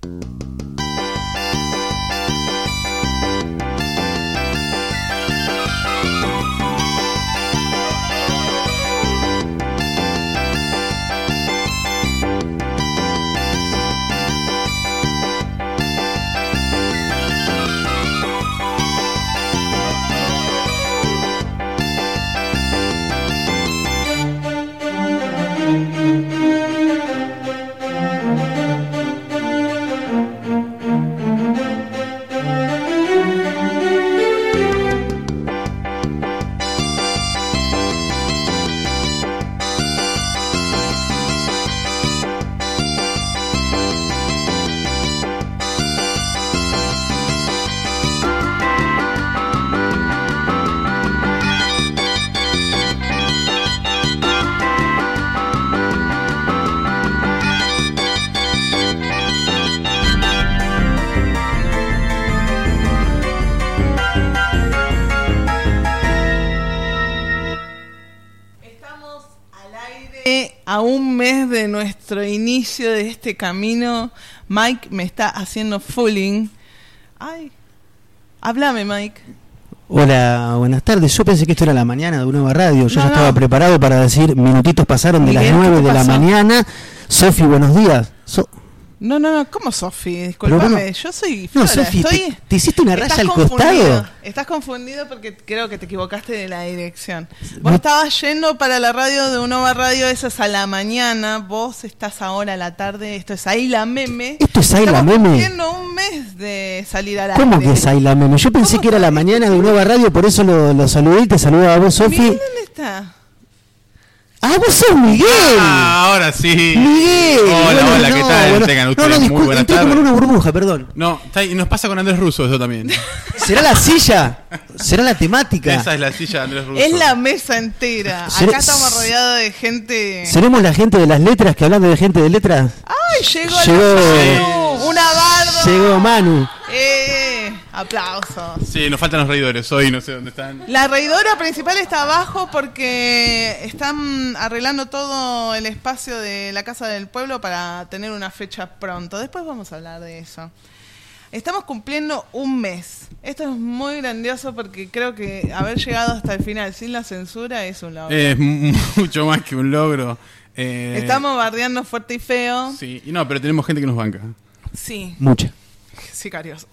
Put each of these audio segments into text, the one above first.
A un mes de nuestro inicio de este camino, Mike me está haciendo fooling. Ay, háblame, Mike. Hola, buenas tardes. Yo pensé que esto era la mañana de Nueva Radio. Yo No, ya estaba preparado para decir minutitos pasaron de Miguel, las 9 ¿qué de la pasó? mañana. Sofi, buenos días. No, ¿cómo Sofi? Disculpame, yo soy Flora. No, Sofi, ¿te hiciste una raya al confundido. costado? Estás confundido porque creo que te equivocaste de la dirección. Vos estabas yendo para la radio de Unova Radio, eso es a la mañana. Vos estás ahora a la tarde, esto es Ahí la Meme. ¿Esto es Ahí la Estamos Meme? cumpliendo un mes de salir al aire. ¿Cómo que es Ahí la Meme? Yo pensé que era la mañana de Nueva Radio, por eso lo saludé y te saludo a vos, Sofi. Miguel, ¿dónde está? ¡Ah, vos sos Miguel! Ah, ahora sí. ¡Miguel! Hola, ¿qué tal? Tengan ustedes muy buenas entré tardes. como en una burbuja, perdón. No, y nos pasa con Andrés Russo eso también. ¿Será la silla? ¿Será la temática? Esa es la silla de Andrés Russo. Es la mesa entera. Acá estamos rodeados de gente. ¿Seremos la gente de las letras que hablando de gente de letras? ¡Ay, llegó Llegó una barba! Llegó Manu. Aplausos. Sí, nos faltan los reidores hoy, no sé dónde están. La reidora principal está abajo porque están arreglando todo el espacio de la Casa del Pueblo para tener una fecha pronto. Después vamos a hablar de eso. Estamos cumpliendo un mes. Esto es muy grandioso porque creo que haber llegado hasta el final sin la censura es un logro. Es mucho más que un logro. Estamos bardeando fuerte y feo. Sí, y no, pero tenemos gente que nos banca. Sí. Mucha. Sicarios.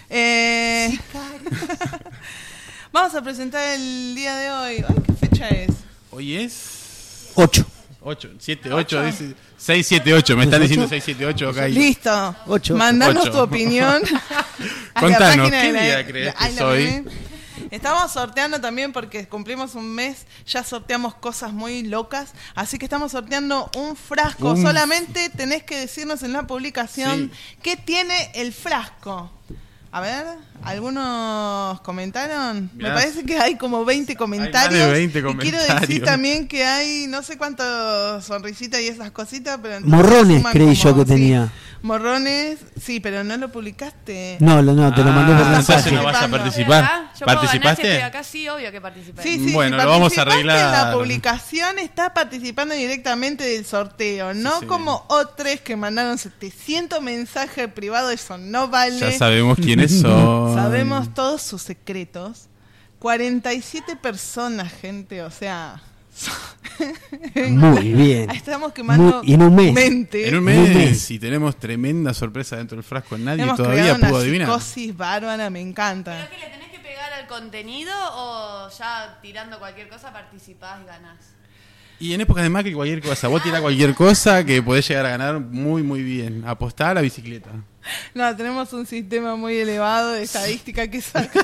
Vamos a presentar el día de hoy. Ay, ¿qué fecha es? Hoy es 8. 7, 8, dice 6, 7, 8. Me están diciendo 6, 7, 8 acá. Listo. 8. Mandanos 8. tu opinión. a la Contanos, página ¿qué de día crees que Ay, la soy? Meme. Estamos sorteando también porque cumplimos un mes, ya sorteamos cosas muy locas, así que estamos sorteando un frasco. Solamente tenés que decirnos en la publicación qué tiene el frasco. A ver, ¿algunos comentaron? Mirá. Me parece que hay como 20 comentarios. Hay más de 20 Y quiero comentarios. decir también que hay no sé cuántas sonrisitas y esas cositas, pero entonces Morrones suman creí yo como, que tenía. Morrones, sí, pero no lo publicaste. No, te lo mandé por entonces mensaje. no vas a Estoy participar. acá, yo puedo ganar si ¿Participaste? estoy acá, sí, obvio que participé. Sí, Bueno, si lo vamos a participaste arreglar. en la publicación, estás participando directamente del sorteo, no sí. como otros que mandaron 700 mensajes privados, eso no vale. Ya sabemos quiénes son. Sabemos todos sus secretos. 47 personas, gente, o sea... Muy bien. Estamos quemando En un mes. mente. En un mes, y tenemos tremenda sorpresa dentro del frasco. Nadie Hemos todavía creado pudo una adivinar. psicosis bárbara, me encanta. ¿Pero que le tenés que pegar al contenido o ya tirando cualquier cosa participás y ganás? Y en épocas de Macri, cualquier cosa. Vos tirás cualquier cosa que podés llegar a ganar muy, muy bien. Apostar a la bicicleta. No, tenemos un sistema muy elevado de estadística que saca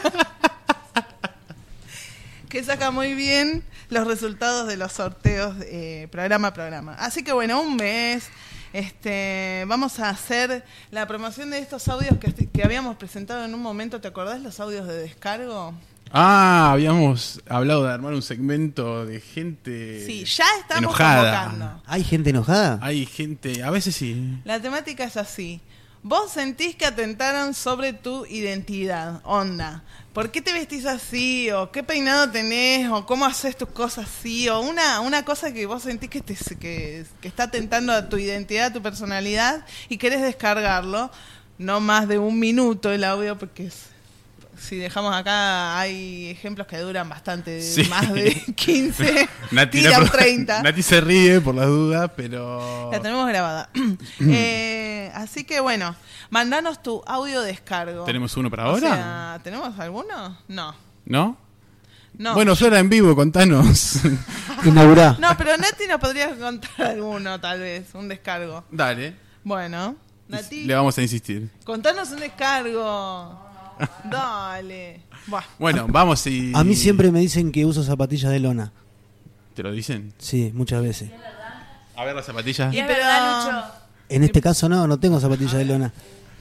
muy bien los resultados de los sorteos programa a programa. Así que bueno, un mes. Vamos a hacer la promoción de estos audios que habíamos presentado en un momento. ¿Te acordás los audios de descargo? Habíamos hablado de armar un segmento de gente Sí, ya estamos enojada. convocando. ¿Hay gente enojada? Hay gente, a veces sí. La temática es así. vos sentís que atentaron sobre tu identidad, onda. ¿Por qué te vestís así? ¿O qué peinado tenés? ¿O cómo haces tus cosas así? ¿O una cosa que vos sentís que está atentando a tu identidad, a tu personalidad y querés descargarlo? No más de 1 minuto el audio, porque si dejamos acá hay ejemplos que duran bastante, Sí. más de 15, Nati, tiran 30. Nati se ríe por las dudas, pero... La tenemos grabada. Así que bueno, mandanos tu audio descargo. ¿Tenemos uno para O ahora? sea, ¿tenemos alguno? No. ¿No? No. Bueno, suena en vivo, contanos. Inaugurá. No, pero Nati nos podría contar alguno, tal vez, un descargo. Dale. Bueno, Nati, Le vamos a insistir. contanos un descargo. Dale. Buah. Bueno, vamos y... A mí siempre me dicen que uso zapatillas de lona. ¿Te lo dicen? Sí, muchas veces. A ver las zapatillas. Y es pero- verdad, Lucho. En este caso no tengo zapatillas de lona.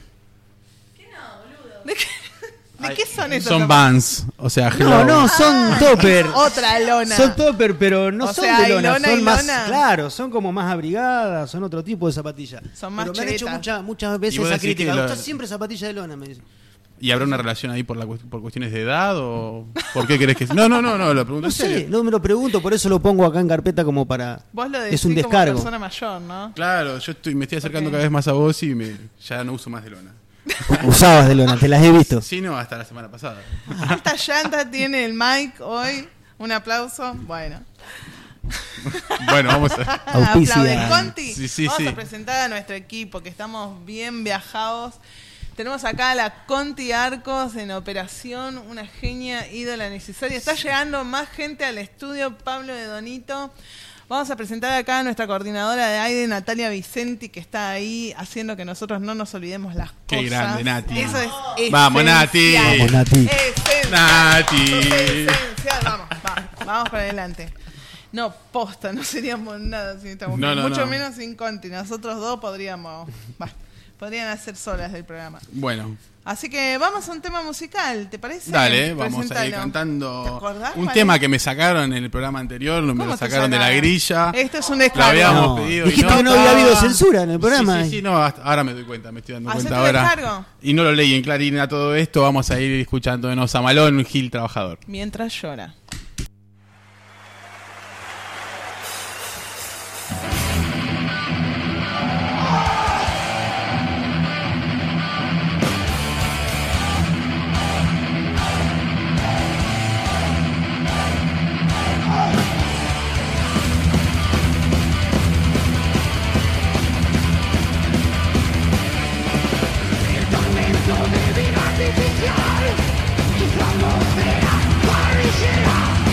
¿De qué son esas? Son Vans, o sea, No, hello. son topper. Otra lona. Son topper, pero no O son sea, de hay lona, lona son y más, lona. claro, son como más abrigadas, son otro tipo de zapatillas. Son más pero me han hecho chetas. muchas Y veces vos esa decís que crítica. lo- Usted siempre zapatillas de lona, me dicen. ¿Y habrá una relación ahí por cuestiones de edad o por qué querés que... No, lo pregunto No en sé, serio. no me lo pregunto, por eso lo pongo acá en carpeta como para... Vos lo decís Es un como descargo. persona mayor, ¿no? Claro, me estoy acercando Ok. cada vez más a vos y ya no uso más de lona. Usabas de lona, te las he visto. Sí, no, hasta la semana pasada. Esta llanta tiene el mic hoy. Un aplauso. Bueno. Bueno, vamos a... Auspicia. Aplaude, Conti. Sí, Vamos sí. a presentar a nuestro equipo, que estamos bien viajados. Tenemos acá a la Conti Arcos en operación, una genia ídola necesaria. Está llegando más gente al estudio, Pablo de Donito. Vamos a presentar acá a nuestra coordinadora de AIDE, Natalia Vicenti, que está ahí haciendo que nosotros no nos olvidemos las Qué cosas. grande, Nati. Eso es Vamos, Nati. esencial. Vamos, Nati. Esencial. Nati. Esencial. Vamos para adelante. No, posta, no seríamos nada sin esta mujer. No, Mucho no. menos sin Conti. Nosotros dos podrían hacer solas del programa. Bueno, Así que vamos a un tema musical, ¿te parece? dale, vamos a ir Presentalo. ¿Te cantando acordás un cuál tema es? que me sacaron en el programa anterior, me ¿Cómo lo te sacaron de la sacaron? grilla. Esto es un Lo descargo. habíamos No, pedido y dijiste no que no había estaba. habido censura en el programa. Sí, no, ahora me doy cuenta, me estoy dando ¿Hacete cuenta ahora. descargo? Y no lo leí en Clarín a todo esto, vamos a ir escuchando de Nosa Malón, Gil Trabajador. Mientras llora. Artificial, tus ojos de la parrillera.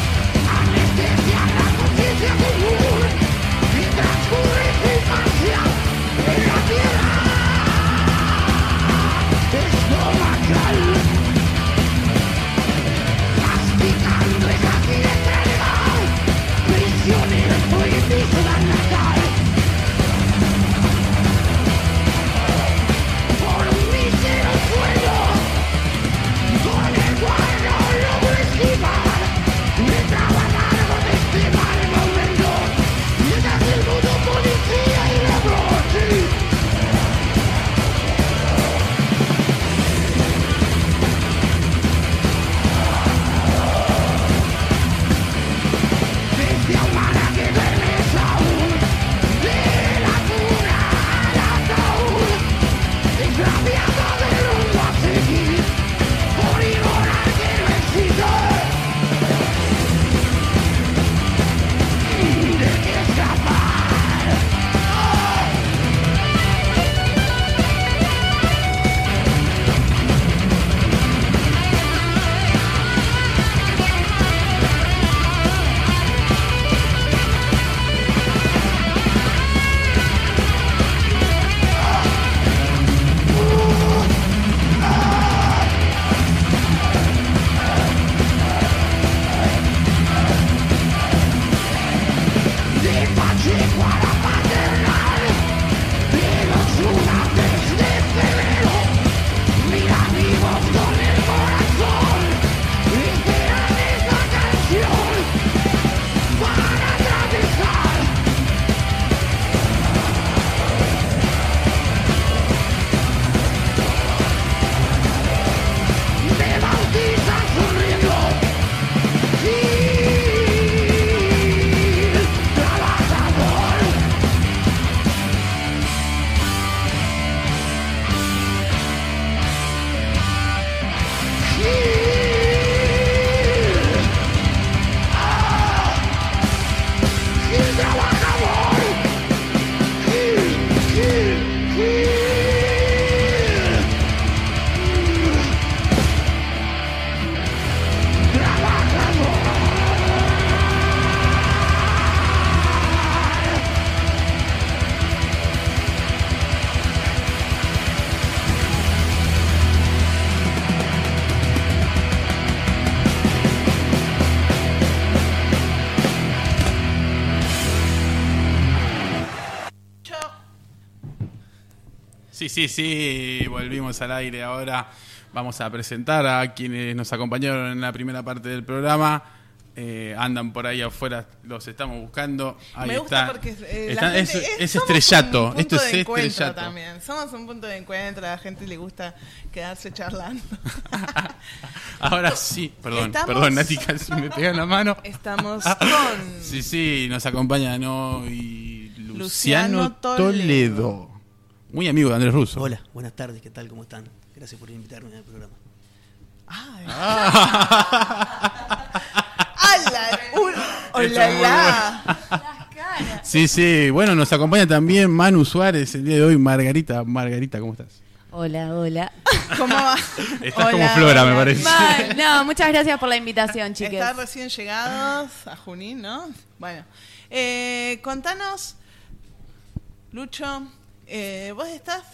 Sí, volvimos al aire ahora. Vamos a presentar a quienes nos acompañaron en la primera parte del programa. Andan por ahí afuera, los estamos buscando. Ahí Me gusta está. porque Es somos estrellato. un punto Esto es de encuentro estrellato. también. Somos un punto de encuentro, a la gente le gusta quedarse charlando. Ahora sí, perdón, Nati, casi me pega en la mano. Estamos con Sí, nos acompaña y Luciano Luciano Toledo. Toledo. Muy amigo de Andrés Russo. Hola, buenas tardes, ¿qué tal? ¿Cómo están? Gracias por invitarme al programa. Ay. Ah. ¡Hala! ¡Hola! Las caras. Sí, bueno, nos acompaña también Manu Suárez el día de hoy. Margarita, ¿cómo estás? Hola. ¿Cómo va? Estás como Flora, me parece. Mal, no, muchas gracias por la invitación, chicos. Están recién llegados a Junín, ¿no? Bueno, contanos, Lucho, ¿vos estás?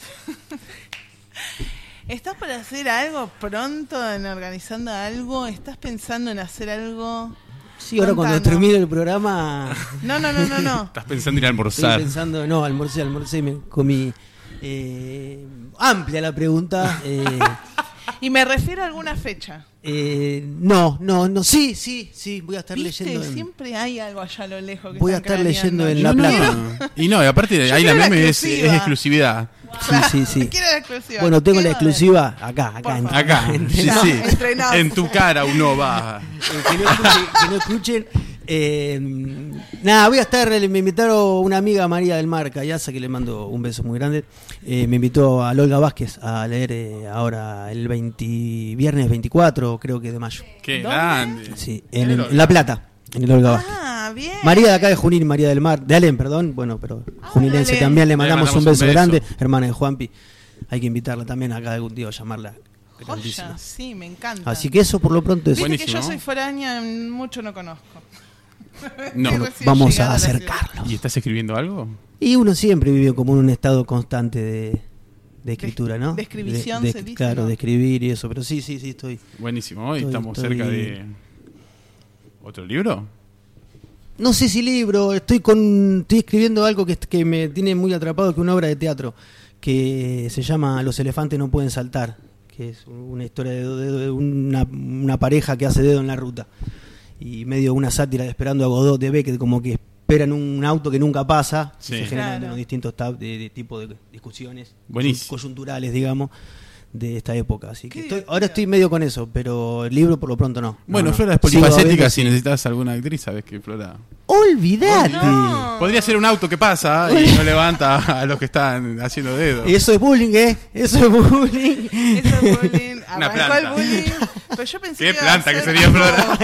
¿Estás para hacer algo pronto, en organizando algo? ¿Estás pensando en hacer algo? Sí, ahora cuando Contanos. termine el programa No. Estás pensando en ir a estoy almorzar. pensando, no, almorcé, me comí amplia la pregunta. Y me refiero a alguna fecha. No, sí, voy a estar ¿Viste? leyendo. Siempre hay algo allá a lo lejos que Voy a están estar leyendo craneando. en La Yo Plata. Y aparte Yo ahí la quiero la meme es exclusiva. exclusividad. Sí. Quiero la exclusiva. Bueno, tengo la Quiero exclusiva acá. Por favor. Acá, sí. Entrenados. En tu cara uno va. Que no escuchen. Nada, voy a estar. Me invitaron una amiga, María del Mar Callaza, que le mando un beso muy grande. Me invitó a Olga Vázquez a leer ahora el viernes 24, creo que de mayo. Qué ¿Dónde? grande. Sí, en La Plata, en el Olga Vázquez. Ah, bien. María de acá de Junín, María del Mar, de Alem, perdón. Bueno, pero juninense Alem. también. Le mandamos un beso grande. beso. Hermana de Juanpi. Hay que invitarla también acá algún día, llamarla. Grandísima. Joya, sí, me encanta. Así que eso por lo pronto es. Viste Buenísimo, que yo ¿no? soy foránea, mucho no conozco. No. Estoy recién Vamos llegada a la ciudad. acercarnos. ¿Y estás escribiendo algo? Y uno siempre vive como en un estado constante de escritura, ¿no? de escribición, de- se dice, claro, ¿no? de escribir y eso. Pero sí, estoy. Buenísimo. Hoy Estoy- estamos estoy- cerca de otro libro. No sé si libro, estoy escribiendo algo que me tiene muy atrapado, que es una obra de teatro que se llama Los elefantes no pueden saltar, que es una historia de una pareja que hace dedo en la ruta y medio una sátira de Esperando a Godot de Beckett, como que esperan un auto que nunca pasa. Sí. Se generan Claro. bueno, distintos de tipo de discusiones Buenísimo. coyunturales, digamos, de esta época. Así que Qué ahora estoy medio con eso, pero el libro por lo pronto no. Bueno, No. Flora es Sigo a polifacética. veces, Si necesitas alguna actriz, sabes que Flora. ¡Olvídate! No. Podría ser un auto que pasa y no levanta a los que están haciendo dedos. Eso es bullying, ¿eh? Eso es bullying. Eso es bullying. Una Arrancó planta. el bullying. Pero yo pensé ¿Qué que iba planta a que ser sería, como Flora?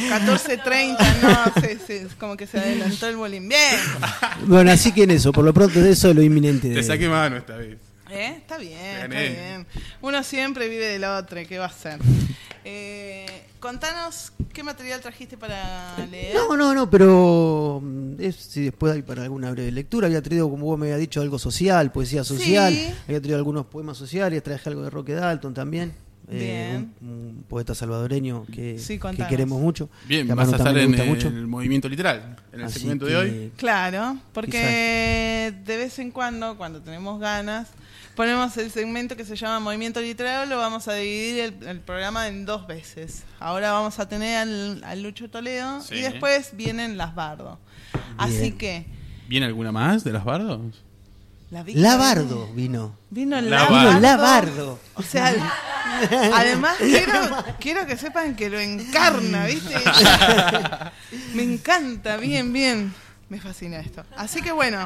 14:30, no, como que se adelantó el bullying. Bien. Bueno, así que en eso, por lo pronto de eso es lo inminente. Te saqué mano esta vez. Está bien, Gané. está bien. Uno siempre vive del otro, ¿qué va a hacer? Contanos qué material trajiste para leer. No, pero si después hay para alguna breve lectura. Había traído, como vos me habías dicho, algo social, poesía social. Sí. Había traído algunos poemas sociales, traje algo de Roque Dalton también. Bien. Un poeta salvadoreño que contanos. queremos mucho. Bien, que a vas Manu a estar también en le gusta el mucho. movimiento literal, en el Así segmento que- de hoy. Claro, porque de vez en cuando tenemos ganas, ponemos el segmento que se llama Movimiento Literario, lo vamos a dividir el programa en 2 veces. Ahora vamos a tener al Lucho Toledo Sí. y después vienen las Bardo. Así que... ¿Viene alguna más de las bardos? Labardo vino. Vino Labardo. Vino Labardo. Labardo. O sea, además quiero que sepan que lo encarna, ¿viste? Me encanta, bien. Me fascina esto. Así que bueno,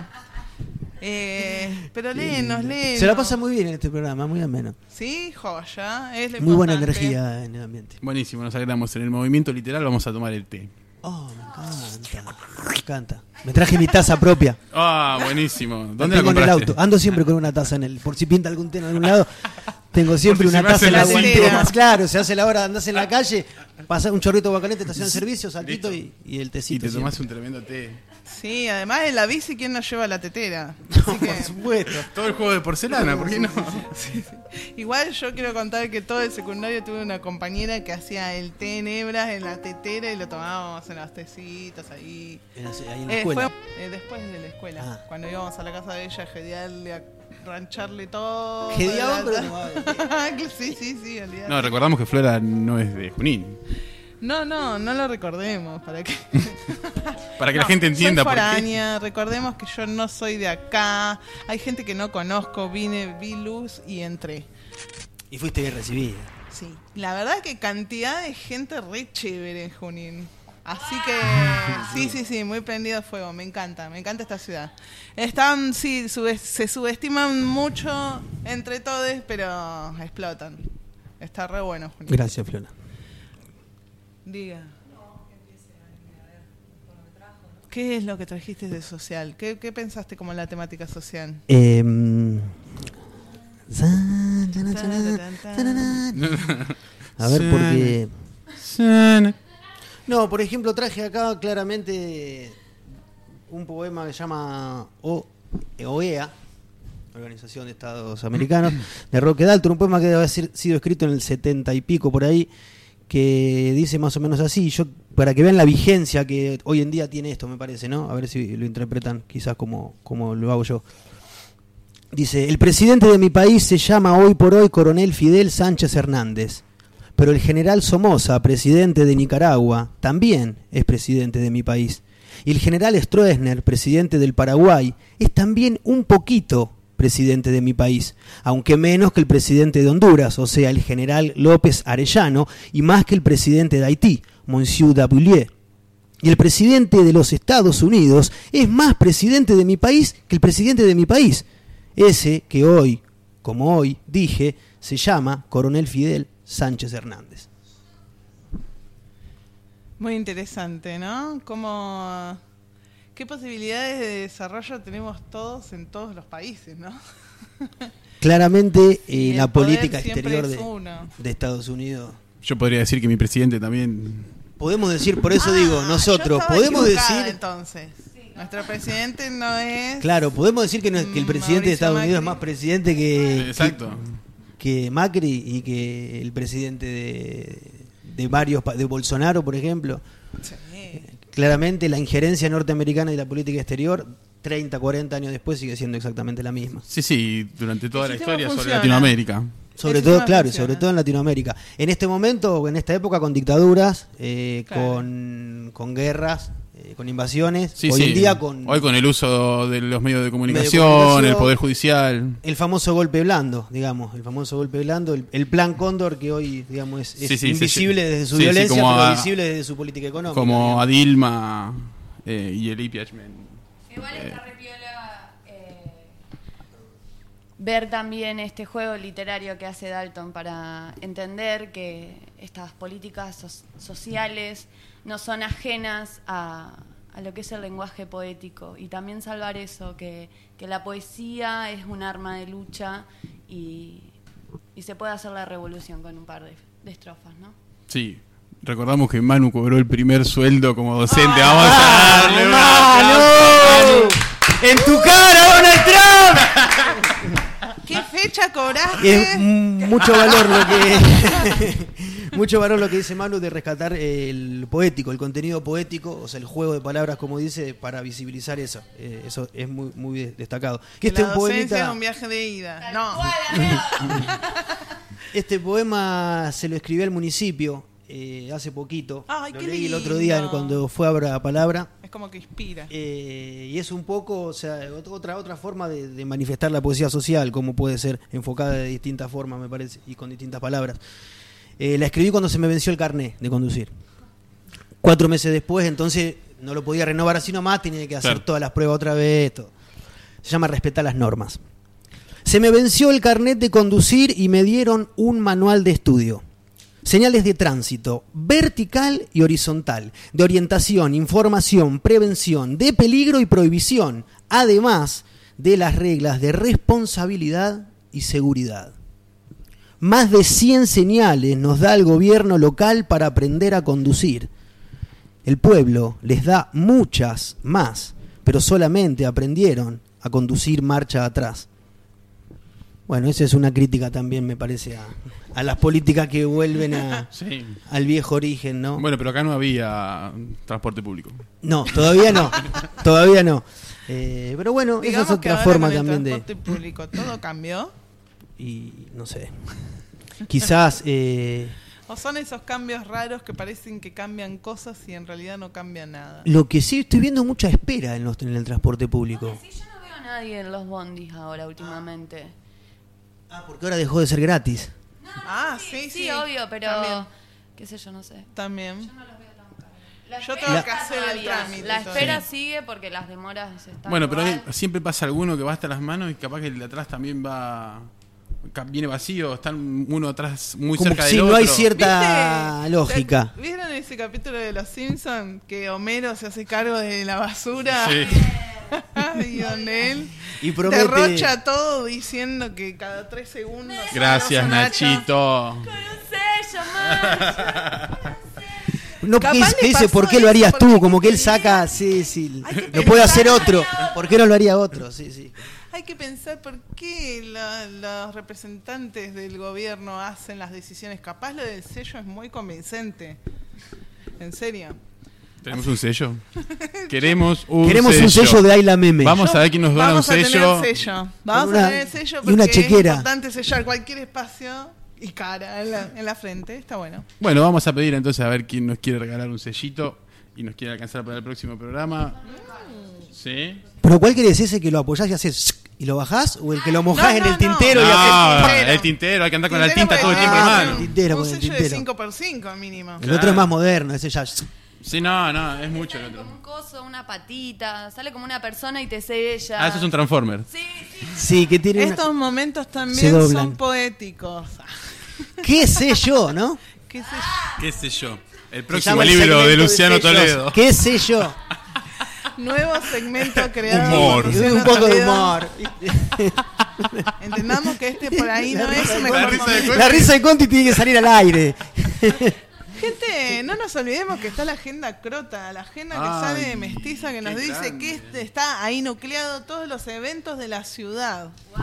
pero léenos. Se la pasa muy bien en este programa, muy ameno. Sí, joya. Es lo Muy buena importante. energía en el ambiente. Buenísimo, nos alegramos. En el movimiento literal vamos a tomar el té. Oh, me encanta. Me traje mi taza propia. Ah, buenísimo. La ¿Dónde la tengo en el compraste? auto. Ando siempre con una taza por si pinta algún té en algún lado. Tengo siempre Por si una se me taza hace en la la guantera. guantera. Más claro, se hace la hora de andarse en la calle, pasar un chorrito de agua caliente, estación de servicio, saltito Listo. y el Y tecito. te tomás siempre. un tremendo té. Sí, además en la bici, ¿quién nos lleva la tetera? Así que, Por supuesto. Todo el juego de porcelana, ¿por qué no? igual yo quiero contar que todo el secundario tuve una compañera que hacía el té en hebras en la tetera y lo tomábamos en los tecitos ahí. Ahí en la escuela. Fue después de la escuela, Ah. cuando íbamos a la casa de ella a gediarle, a rancharle todo. Gediaban, pero no va a Sí, olvidate. No, recordamos que Flora no es de Junín. No lo recordemos. Para que La gente entienda soy por qué. foránea, recordemos que yo no soy de acá. Hay gente que no conozco, vi luz y entré. Y fuiste bien recibida. Sí, la verdad es que cantidad de gente re chévere en Junín. Así que sí, muy prendido fuego, me encanta esta ciudad. Se subestiman mucho entre todos, pero explotan. Está re bueno, Junín. Gracias, Flora. Diga. ¿Qué es lo que trajiste de social? ¿Qué pensaste como la temática social? A ver, porque... No, por ejemplo, traje acá claramente un poema que se llama OEA, Organización de Estados Americanos, de Roque Dalton, un poema que debe haber sido escrito en el 70 y pico por ahí, que dice más o menos así, yo para que vean la vigencia que hoy en día tiene esto, me parece, ¿no? A ver si lo interpretan quizás como lo hago yo. Dice: el presidente de mi país se llama hoy por hoy Coronel Fidel Sánchez Hernández, pero el general Somoza, presidente de Nicaragua, también es presidente de mi país. Y el general Stroessner, presidente del Paraguay, es también un poquito presidente de mi país, aunque menos que el presidente de Honduras, o sea, el general López Arellano, y más que el presidente de Haití, Monsieur Daboulier. Y el presidente de los Estados Unidos es más presidente de mi país que el presidente de mi país. Ese que hoy, como hoy dije, se llama Coronel Fidel Sánchez Hernández. Muy interesante, ¿no? ¿Qué posibilidades de desarrollo tenemos todos en todos los países, ¿no? Claramente Y el la poder política siempre exterior es uno. de Estados Unidos. Yo podría decir que mi presidente también... Podemos decir, por eso digo, nosotros yo estaba podemos equivocada, decir... entonces. Nuestro presidente no es... Claro, podemos decir que, que el presidente de Estados Mauricio Unidos es Macri. más presidente que... Exacto. que Macri y que el presidente de varios de Bolsonaro, por ejemplo. Sí. Claramente la injerencia norteamericana y la política exterior 30, 40 años después sigue siendo exactamente la misma. Sí, durante toda El la sistema historia sobre funciona. Latinoamérica. Sobre El todo, sistema claro, y funciona. sobre todo en Latinoamérica. En este momento, en esta época, con dictaduras, Claro. con guerras, con invasiones. Sí, hoy sí. en día Hoy con el uso de los medios de comunicación, comunicación, el poder judicial. el famoso golpe blando, digamos, el plan Cóndor que hoy, digamos, es Sí, sí, invisible desde su sí, sí, violencia, como pero a- visible desde su política económica. Como digamos. a Dilma y el impeachment. Igual está repiola ver también este juego literario que hace Dalton para entender que estas políticas sociales no son ajenas a lo que es el lenguaje poético, y también salvar eso, que la poesía es un arma de lucha y se puede hacer la revolución con un par de estrofas, ¿no? Sí. Recordamos que Manu cobró el primer sueldo como docente. Vamos a darle un ¡Manu! ¡En tu cara, Donald Trump! ¿Qué fecha cobraste? Es mucho valor lo que dice Manu de rescatar el poético, el contenido poético, o sea, el juego de palabras, como dice, para visibilizar eso. Eso es muy, muy destacado. Que La docencia es un viaje de ida. No. Este poema se lo escribió al municipio hace poquito. Ay, Lo qué leí el lindo. otro día cuando fue a Palabra. Es como que inspira. Y es un poco, o sea, otra forma de manifestar la poesía social, como puede ser enfocada de distintas formas, me parece, y con distintas palabras. La escribí cuando se me venció el carnet de conducir. 4 meses después, entonces no lo podía renovar así nomás, tenía que hacer Claro. todas las pruebas otra vez. Todo. Se llama respetar las normas. Se me venció el carnet de conducir y me dieron un manual de estudio. Señales de tránsito, vertical y horizontal, de orientación, información, prevención, de peligro y prohibición, además de las reglas de responsabilidad y seguridad. Más de 100 señales nos da el gobierno local para aprender a conducir. El pueblo les da muchas más, pero solamente aprendieron a conducir marcha atrás. Bueno, esa es una crítica también, me parece, a las políticas que vuelven Sí. al viejo origen, ¿no? Bueno, pero acá no había transporte público. No, todavía no. Todavía no. Pero bueno, esa Digamos es que otra ahora forma con el también de... transporte público todo cambió. Y no sé. Quizás... ¿O son esos cambios raros que parecen que cambian cosas y en realidad no cambian nada? Lo que sí estoy viendo mucha espera en el transporte público. Sí, yo no veo a nadie en los bondis ahora últimamente. Porque ahora dejó de ser gratis. Sí, obvio, pero También. qué sé yo, no sé. También. Yo no los veo tan caros. La Yo espera tengo que está hacer el todavía. trámite La todavía. espera sigue porque las demoras están Bueno, pero igual. siempre pasa alguno que va hasta las manos y capaz que el de atrás también viene vacío, están uno atrás muy Como cerca que del sí, otro. no hay cierta ¿Viste? lógica. ¿Vieron ese capítulo de Los Simpsons que Homero se hace cargo de la basura? Sí. Y donde él Y promete... derrocha todo diciendo que cada 3 segundos... Gracias, "Vamos, Nacho". Nachito. Con un sello, man. No, Capaz ¿qué le dice? ¿Por pasó qué lo harías eso, tú? porque- Como que él saca... Sí, Hay que lo puede hacer pensar. otro. ¿Por qué no lo haría otro? Sí. Hay que pensar por qué los representantes del gobierno hacen las decisiones. Capaz lo del sello es muy convincente. En serio. ¿Tenemos un sello? Queremos un sello de Ayla Meme. Vamos a ver quién nos dona un Vamos a sello. tener sello. Vamos Con a una- tener sello y porque una chequera. es importante sellar cualquier espacio y cara en la frente. Está bueno. Bueno, vamos a pedir entonces a ver quién nos quiere regalar un sellito y nos quiere alcanzar para el próximo programa. ¿Sí? ¿Pero cuál querés? ¿Ese que lo apoyás y haces y lo bajás? ¿O el que lo mojás No, en no, el tintero no. y haces... tintero. El tintero, hay que andar con la Tintero tinta todo el porque tiempo en tiene mano. Tintero, un con el sello de tintero. 5x5 mínimo. El otro es más moderno, ese ya... Sí, no, es mucho el Sale otro. como un coso, una patita, sale como una persona y te sella. Ah, eso es un Transformer. Sí. Sí, que tiene Estos una... momentos Se también doblan. son poéticos. ¿Qué sé yo, no? ¿Qué sé yo? ¿Qué sé yo? El Se próximo llama el libro segmento de Luciano sellos. Toledo. ¿Qué sé yo? Nuevo segmento creado Humor. por Luciano Un poco de Toledo. humor. Entendamos que este por ahí no es el La mejor risa de momento. La risa de Conti tiene que salir al aire. Gente, no nos olvidemos que está la agenda crota, la agenda que Ay, sale de Mestiza, que nos qué dice grande. que está ahí nucleado todos los eventos de la ciudad. Wow.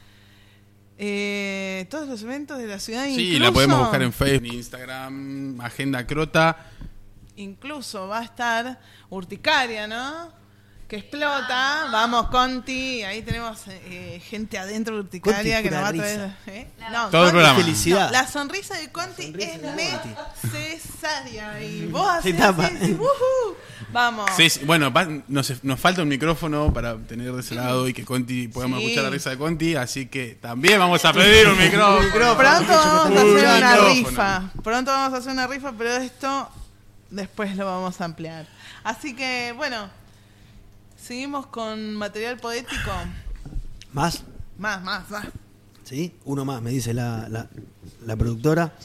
Todos los eventos de la ciudad. Sí, incluso, la podemos buscar en Facebook, Instagram, Agenda Crota. Incluso va a estar Urticaria, ¿no? Que explota. Vamos, Conti. Ahí tenemos gente adentro de Urticaria Conti que nos va a pura traer. No, Todo el Conti- programa. Felicidad. No, la sonrisa de Conti es necesaria. Y vos Se haces tapa. así, ¡wujú! Vamos. Sí, bueno, nos falta un micrófono para tener de ese lado y que Conti podamos Sí. escuchar la risa de Conti, así que también vamos a pedir un micrófono. Pronto vamos a hacer Un una micrófono. rifa. Pronto vamos a hacer una rifa, pero esto después lo vamos a ampliar. Así que, bueno, seguimos con material poético. ¿Más? Más. ¿Sí? Uno más, me dice la productora.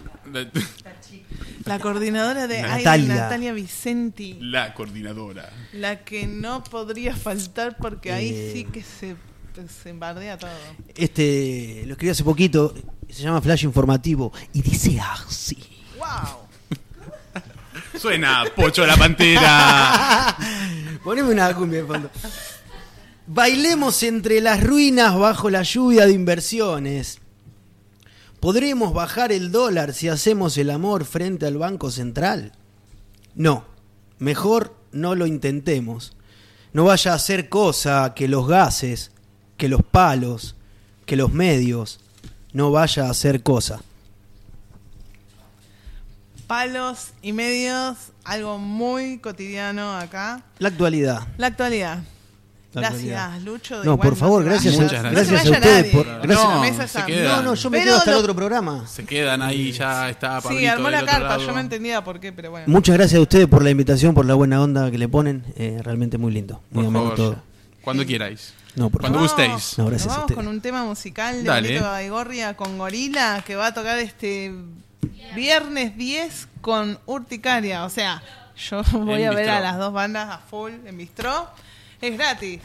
La coordinadora de Natalia. Aire, Natalia Vicenti. La coordinadora. La que no podría faltar porque ahí Eh. sí que se embardea todo. Lo escribí hace poquito, se llama Flash Informativo y dice así. ¡Wow! Suena Pocho la Pantera. Poneme una cumbia de fondo. Bailemos entre las ruinas bajo la lluvia de inversiones. ¿Podremos bajar el dólar si hacemos el amor frente al Banco Central? No, mejor no lo intentemos. No vaya a ser cosa que los gases, que los palos, que los medios, no vaya a ser cosa. Palos y medios, algo muy cotidiano acá. La actualidad. La actualidad. La actualidad. Gracias, Lucho. de No, igual por favor, te gracias, vayas. Muchas No gracias. se gracias a vaya ustedes nadie. por... gracias. No, La mesa se está. queda. No, yo me Pero quedo hasta el lo- otro programa. Se quedan ahí, ya está Pablito Sí, armó del la otro carpa, lado. yo no entendía por qué, pero bueno. Muchas gracias a ustedes por la invitación, por la buena onda que le ponen. Realmente muy lindo. Muy Por ameno favor, todo. cuando queráis. No, por Cuando favor. gustéis. No, Nos gracias a vamos ustedes. con un tema musical de Dale. Benito Baigorria con Gorila que va a tocar este viernes 10 con Urticaria. O sea, yo voy En a ver Bistró. a las dos bandas a full en Bistró. Es gratis.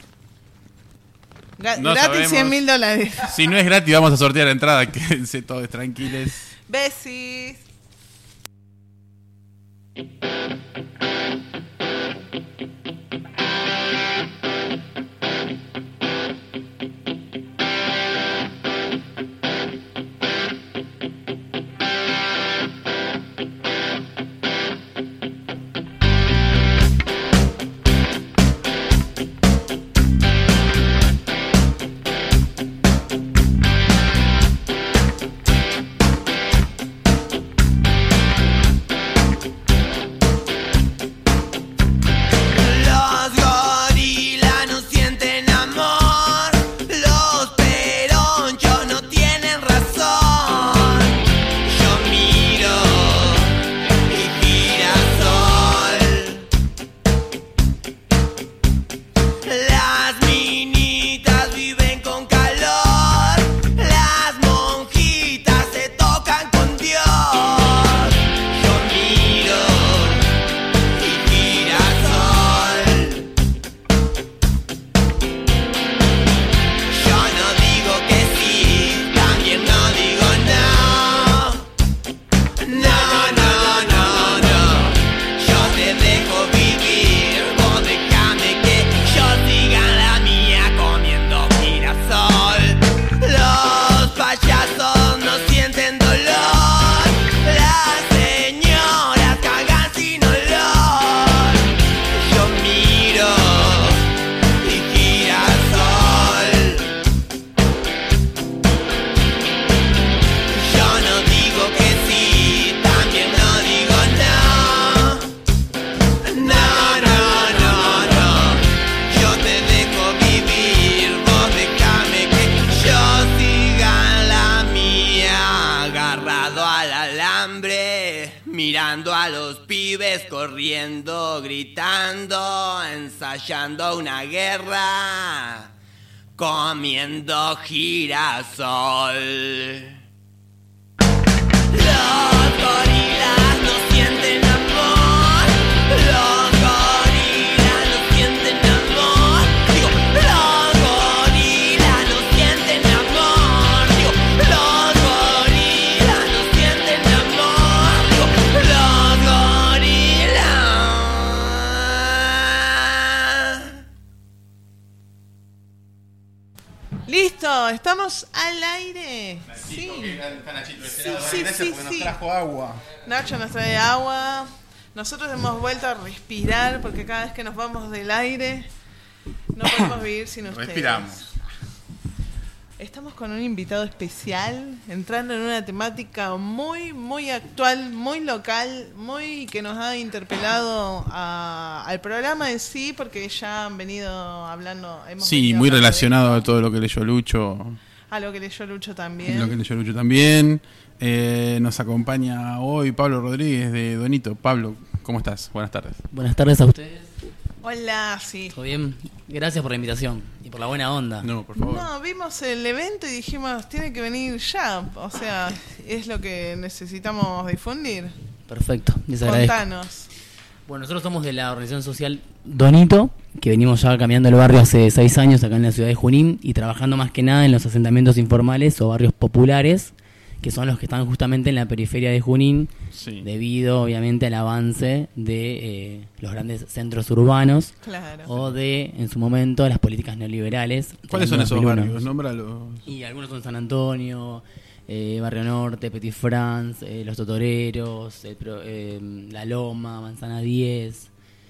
No Gratis sabemos. $100,000. Si no es gratis, vamos a sortear la entrada. Quédense todos tranquiles. Besis. mirando a los pibes corriendo, gritando, ensayando una guerra, comiendo girasol. Los gorilas no sienten amor, los gorilas no sienten amor. Digo, los gorilas no sienten amor. Digo, los gorilas no sienten amor. Digo, los gorilas. Listo, estamos al aire. Sí. Sí. Nos trajo agua. Nacho nos trae agua. Nosotros hemos vuelto a respirar porque cada vez que nos vamos del aire no podemos vivir sin ustedes. Respiramos. Estamos con un invitado especial, entrando en una temática muy actual, muy local, muy que nos ha interpelado al programa en sí, porque ya han venido hablando. Sí, venido muy hablando relacionado a todo lo que leyó Lucho. a lo que leyó Lucho también. Lo que leyó Lucho también. Nos acompaña hoy Pablo Rodríguez de Donito. Pablo, ¿cómo estás? Buenas tardes. Buenas tardes a ustedes. Hola, sí. ¿Todo bien? Gracias por la invitación y por la buena onda. No, por favor. No, vimos el evento y dijimos, tiene que venir ya. O sea, es lo que necesitamos difundir. Perfecto, les agradezco. Contanos. Bueno, nosotros somos de la organización social Donito, que venimos ya caminando el barrio hace 6 años acá en la ciudad de Junín y trabajando más que nada en los asentamientos informales o barrios populares, que son los que están justamente en la periferia de Junín, Sí. debido obviamente al avance de los grandes centros urbanos Claro. o de, en su momento, las políticas neoliberales. ¿Cuáles son esos 2001. barrios? Nómbralos. Y algunos son San Antonio, Barrio Norte, Petit France, Los Totoreros, La Loma, Manzana 10,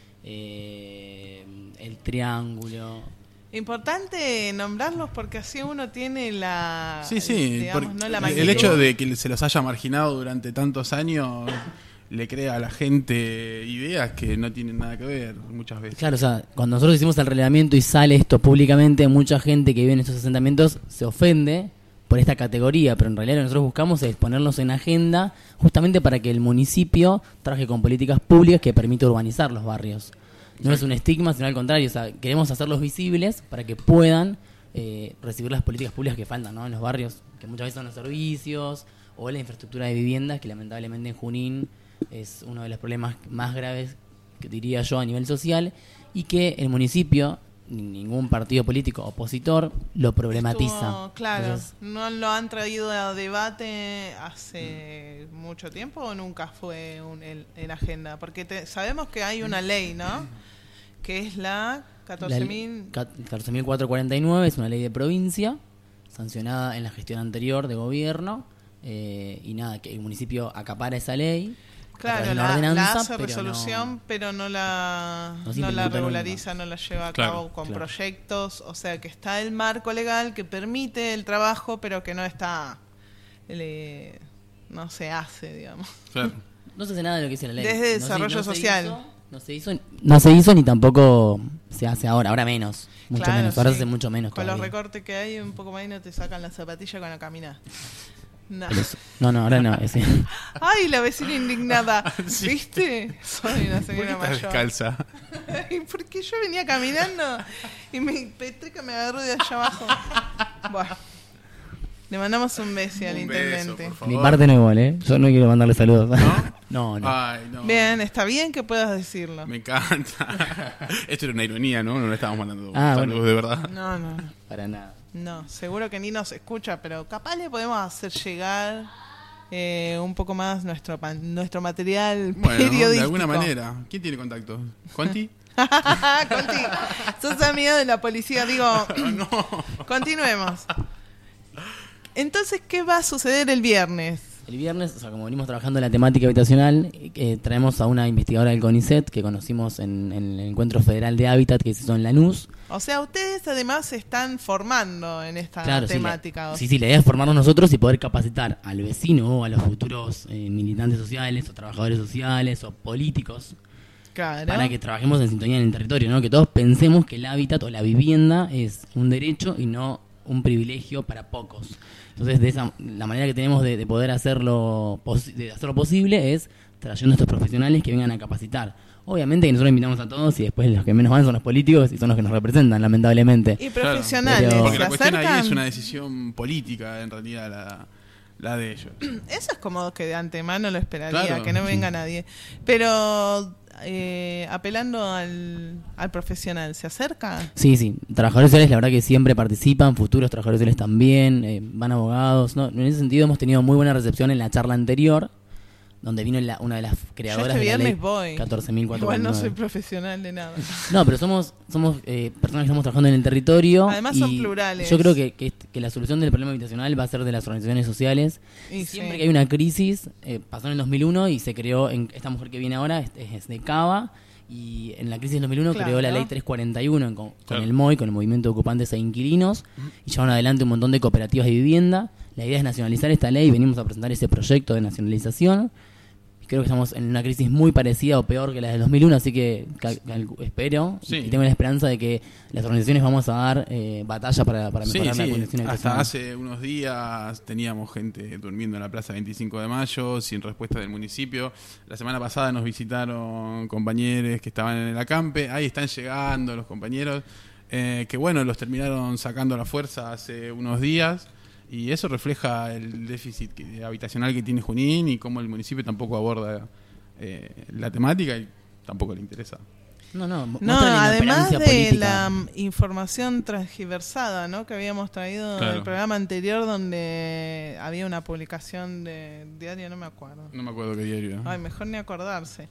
El Triángulo. Importante nombrarlos porque así uno tiene la... Sí, digamos, porque ¿no? la el magnitud. hecho de que se los haya marginado durante tantos años le crea a la gente ideas que no tienen nada que ver muchas veces. Claro, o sea, cuando nosotros hicimos el relevamiento y sale esto públicamente, mucha gente que vive en estos asentamientos se ofende por esta categoría, pero en realidad lo que nosotros buscamos es ponerlos en agenda justamente para que el municipio trabaje con políticas públicas que permitan urbanizar los barrios. No es un estigma, sino al contrario, o sea, queremos hacerlos visibles para que puedan recibir las políticas públicas que faltan, ¿no? En los barrios, que muchas veces son los servicios o la infraestructura de viviendas, que lamentablemente en Junín es uno de los problemas más graves, que diría yo, a nivel social, y que el municipio, ningún partido político opositor, lo problematiza. Claro, Entonces, ¿no lo han traído a debate hace mucho tiempo o nunca fue en agenda? Porque sabemos que hay una ley, ¿no? Que es la 14.449 es una ley de provincia sancionada en la gestión anterior de gobierno, y nada, que el municipio acapara esa ley. Claro, una la ordenanza, hace pero resolución, pero no la regulariza, no la lleva a Claro, cabo con claro. proyectos. O sea, que está el marco legal que permite el trabajo, pero que no está... no se hace, digamos. Claro. No se hace nada de lo que dice la ley. Desde desarrollo social. No se hizo ni tampoco se hace ahora menos. Mucho Claro, menos. Ahora sí. se hace mucho menos Con los todavía. recortes que hay, un poco más y no te sacan la zapatilla cuando caminas. No. No, ahora no. Es, Ay, la vecina indignada. Sí. ¿Viste? Soy una ¿Por qué señora estás mayor. descalza? Porque yo venía caminando y Petreca me agarró de allá abajo. Bueno, le mandamos un beso al Un beso, intendente. por favor. mi parte no igual, ¿eh? Yo no quiero mandarle saludos. No. Ay, no. Bien, está bien que puedas decirlo. Me encanta. Esto era una ironía, ¿no? No le estábamos mandando Ah, saludos bueno. de verdad. No, Para nada. no, seguro que ni nos escucha, pero capaz le podemos hacer llegar un poco más nuestro material Bueno, periodístico. de alguna manera. ¿Quién tiene contacto? ¿Conti? Conti, sos amigo de la policía, digo. No. Continuemos. Entonces, ¿qué va a suceder el viernes? El viernes, o sea, como venimos trabajando en la temática habitacional, traemos a una investigadora del CONICET que conocimos en el Encuentro Federal de Hábitat que se hizo en Lanús. O sea, ustedes además se están formando en esta Claro, temática. sí, la idea es formarnos nosotros y poder capacitar al vecino o a los futuros militantes sociales o trabajadores sociales o políticos Claro. para que trabajemos en sintonía en el territorio, ¿no? Que todos pensemos que el hábitat o la vivienda es un derecho y no un privilegio para pocos. Entonces, la manera que tenemos de poder hacerlo posible es trayendo a estos profesionales que vengan a capacitar. Obviamente que nosotros invitamos a todos y después los que menos van son los políticos y son los que nos representan, lamentablemente. Y profesionales, Pero- Porque ¿se la cuestión ahí acercan? es una decisión política, en realidad, la de ellos. Eso es como que de antemano lo esperaría, Claro, que no sí. venga nadie. Pero apelando al profesional, ¿se acerca? Sí, trabajadores sociales la verdad que siempre participan, futuros trabajadores sociales también, van abogados, ¿no? En ese sentido hemos tenido muy buena recepción en la charla anterior, donde vino una de las Yo creadoras este de la ley viernes voy. 14.449. Igual no soy profesional de nada. No, pero somos personas que estamos trabajando en el territorio. Además y son plurales. Yo creo que la solución del problema habitacional va a ser de las organizaciones sociales. Y Siempre sí. que hay una crisis, pasó en el 2001 y se creó, esta mujer que viene ahora es de Cava, y en la crisis del 2001 Claro. creó la ley 341 con Claro. el MOI, con el Movimiento de Ocupantes e Inquilinos, y llevaron adelante un montón de cooperativas de vivienda. La idea es nacionalizar esta ley, venimos a presentar ese proyecto de nacionalización. Creo que estamos en una crisis muy parecida o peor que la del 2001, así que espero Sí. y tengo la esperanza de que las organizaciones vamos a dar batalla para Sí, mejorar la sí. condición Hasta habitacional. hace unos días teníamos gente durmiendo en la Plaza 25 de Mayo sin respuesta del municipio. La semana pasada nos visitaron compañeros que estaban en el acampe. Ahí están llegando los compañeros, que bueno, los terminaron sacando a la fuerza hace unos días. Y eso refleja el déficit habitacional que tiene Junín y cómo el municipio tampoco aborda la temática y tampoco le interesa. No, No, muestra la además inoperancia de política. la información transgiversada, ¿no? Que habíamos traído Claro. del programa anterior donde había una publicación de diario, no me acuerdo. No me acuerdo qué diario. Ay, mejor ni acordarse.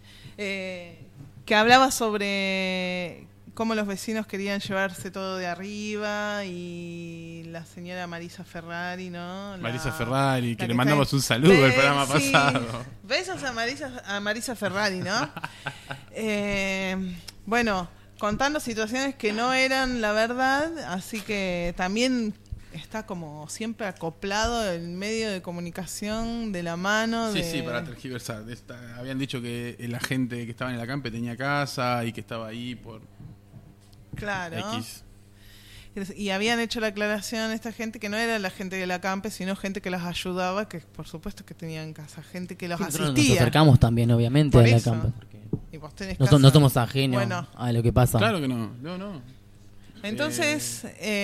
Que hablaba sobre cómo los vecinos querían llevarse todo de arriba y la señora Marisa Ferrari, ¿no? Marisa Ferrari, que le está mandamos ahí. un saludo el Be- programa sí. pasado. Besos a Marisa Ferrari, ¿no? Bueno, contando situaciones que no eran la verdad, así que también está como siempre acoplado el medio de comunicación de la mano. Sí, de... sí, para tergiversar. Habían dicho que la gente que estaba en el acampe tenía casa y que estaba ahí por Claro. X. Y habían hecho la aclaración a esta gente que no era la gente del acampe, sino gente que los ayudaba, que por supuesto que tenían casa, gente que los Sí, nosotros nos asistía. acercamos también, obviamente, Por a la eso. campa, porque Y vos tenés no, casa. no somos ajenos Bueno. a lo que pasa. Claro que no. No. Entonces,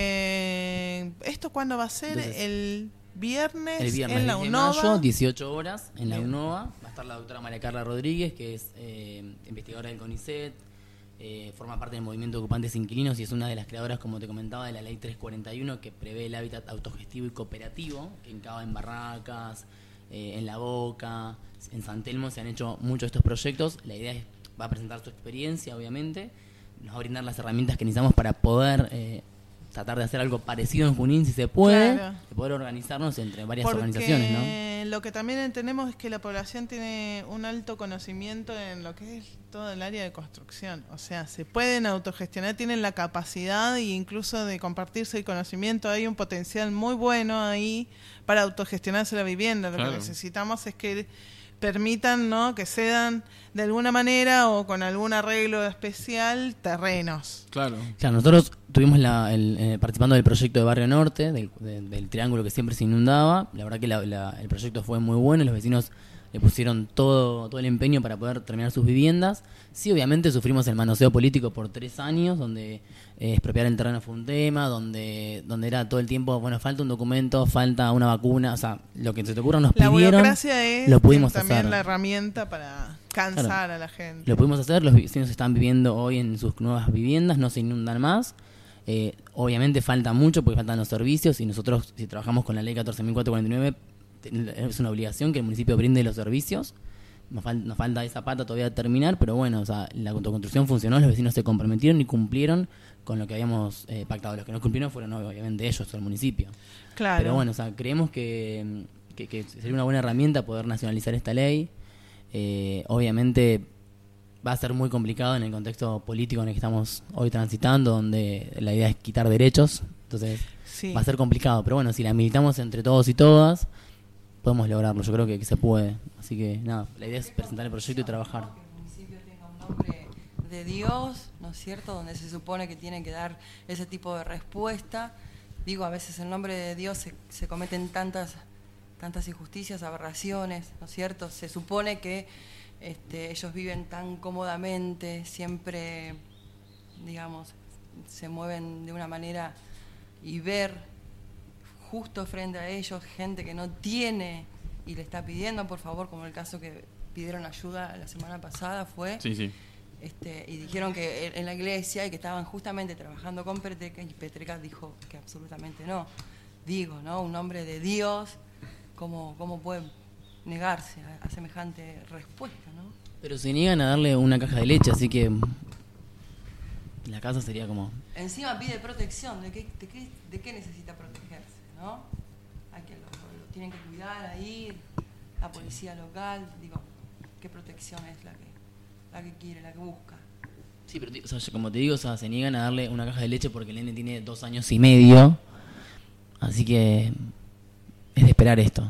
¿esto cuándo va a ser? Entonces, el viernes El viernes en la 10 de UNOVA. mayo, 18 horas, en la Bien. UNOVA. Va a estar la doctora María Carla Rodríguez, que es investigadora del CONICET, forma parte del movimiento de ocupantes inquilinos y es una de las creadoras, como te comentaba, de la ley 341, que prevé el hábitat autogestivo y cooperativo, que en Cava, en Barracas, en La Boca, en San Telmo se han hecho muchos de estos proyectos. La idea es, va a presentar su experiencia, obviamente, nos va a brindar las herramientas que necesitamos para poder tratar de hacer algo parecido en Junín, si se puede, Claro. de poder organizarnos entre varias Porque organizaciones, ¿no? lo que también entendemos es que la población tiene un alto conocimiento en lo que es todo el área de construcción. O sea, se pueden autogestionar, tienen la capacidad e incluso de compartirse el conocimiento. Hay un potencial muy bueno ahí para autogestionarse la vivienda. Lo Claro. que necesitamos es que permitan, ¿no?, que cedan de alguna manera o con algún arreglo especial terrenos. Claro. Claro, nosotros estuvimos participando del proyecto de Barrio Norte, del triángulo que siempre se inundaba. La verdad que el proyecto fue muy bueno, los vecinos le pusieron todo el empeño para poder terminar sus viviendas. Sí, obviamente sufrimos el manoseo político por 3 años, donde expropiar el terreno fue un tema, donde era todo el tiempo, bueno, falta un documento, falta una vacuna, o sea, lo que se te ocurra nos La pidieron, burocracia es lo pudimos también hacer. la herramienta para cansar Claro. a la gente. Lo pudimos hacer, los vecinos están viviendo hoy en sus nuevas viviendas, no se inundan más. Obviamente falta mucho porque faltan los servicios y nosotros, si trabajamos con la ley 14.449, es una obligación que el municipio brinde los servicios. Nos falta esa pata todavía de terminar, pero bueno, o sea, la autoconstrucción funcionó, los vecinos se comprometieron y cumplieron con lo que habíamos pactado. Los que no cumplieron fueron obviamente ellos, el municipio. Claro. Pero bueno, o sea, creemos que sería una buena herramienta poder nacionalizar esta ley. Obviamente va a ser muy complicado en el contexto político en el que estamos hoy transitando, donde la idea es quitar derechos, entonces Sí. va a ser complicado, pero bueno, si la militamos entre todos y todas, podemos lograrlo, yo creo que se puede. Así que nada, la idea es presentar el proyecto y trabajar. Que el municipio tenga un nombre de Dios, ¿no es cierto?, donde se supone que tiene que dar ese tipo de respuesta. digo, a veces en nombre de Dios se cometen tantas injusticias, aberraciones, ¿no es cierto? Se supone que ellos viven tan cómodamente, siempre, digamos, se mueven de una manera, y ver justo frente a ellos gente que no tiene y le está pidiendo, por favor, como el caso que pidieron ayuda la semana pasada fue... Sí. Y dijeron que en la iglesia y que estaban justamente trabajando con Petreca, y Petreca dijo que absolutamente no. Digo, ¿no? Un hombre de Dios, ¿cómo puede negarse a semejante respuesta, ¿no? Pero se niegan a darle una caja de leche, así que la casa sería como... Encima pide protección. ¿De qué necesita protegerse, no? A que lo tienen que cuidar ahí, la policía local. Digo, ¿qué protección es la que quiere, la que busca? Sí, pero o sea, como te digo, o sea, se niegan a darle una caja de leche porque el nene tiene 2 años y medio. Así que es de esperar esto.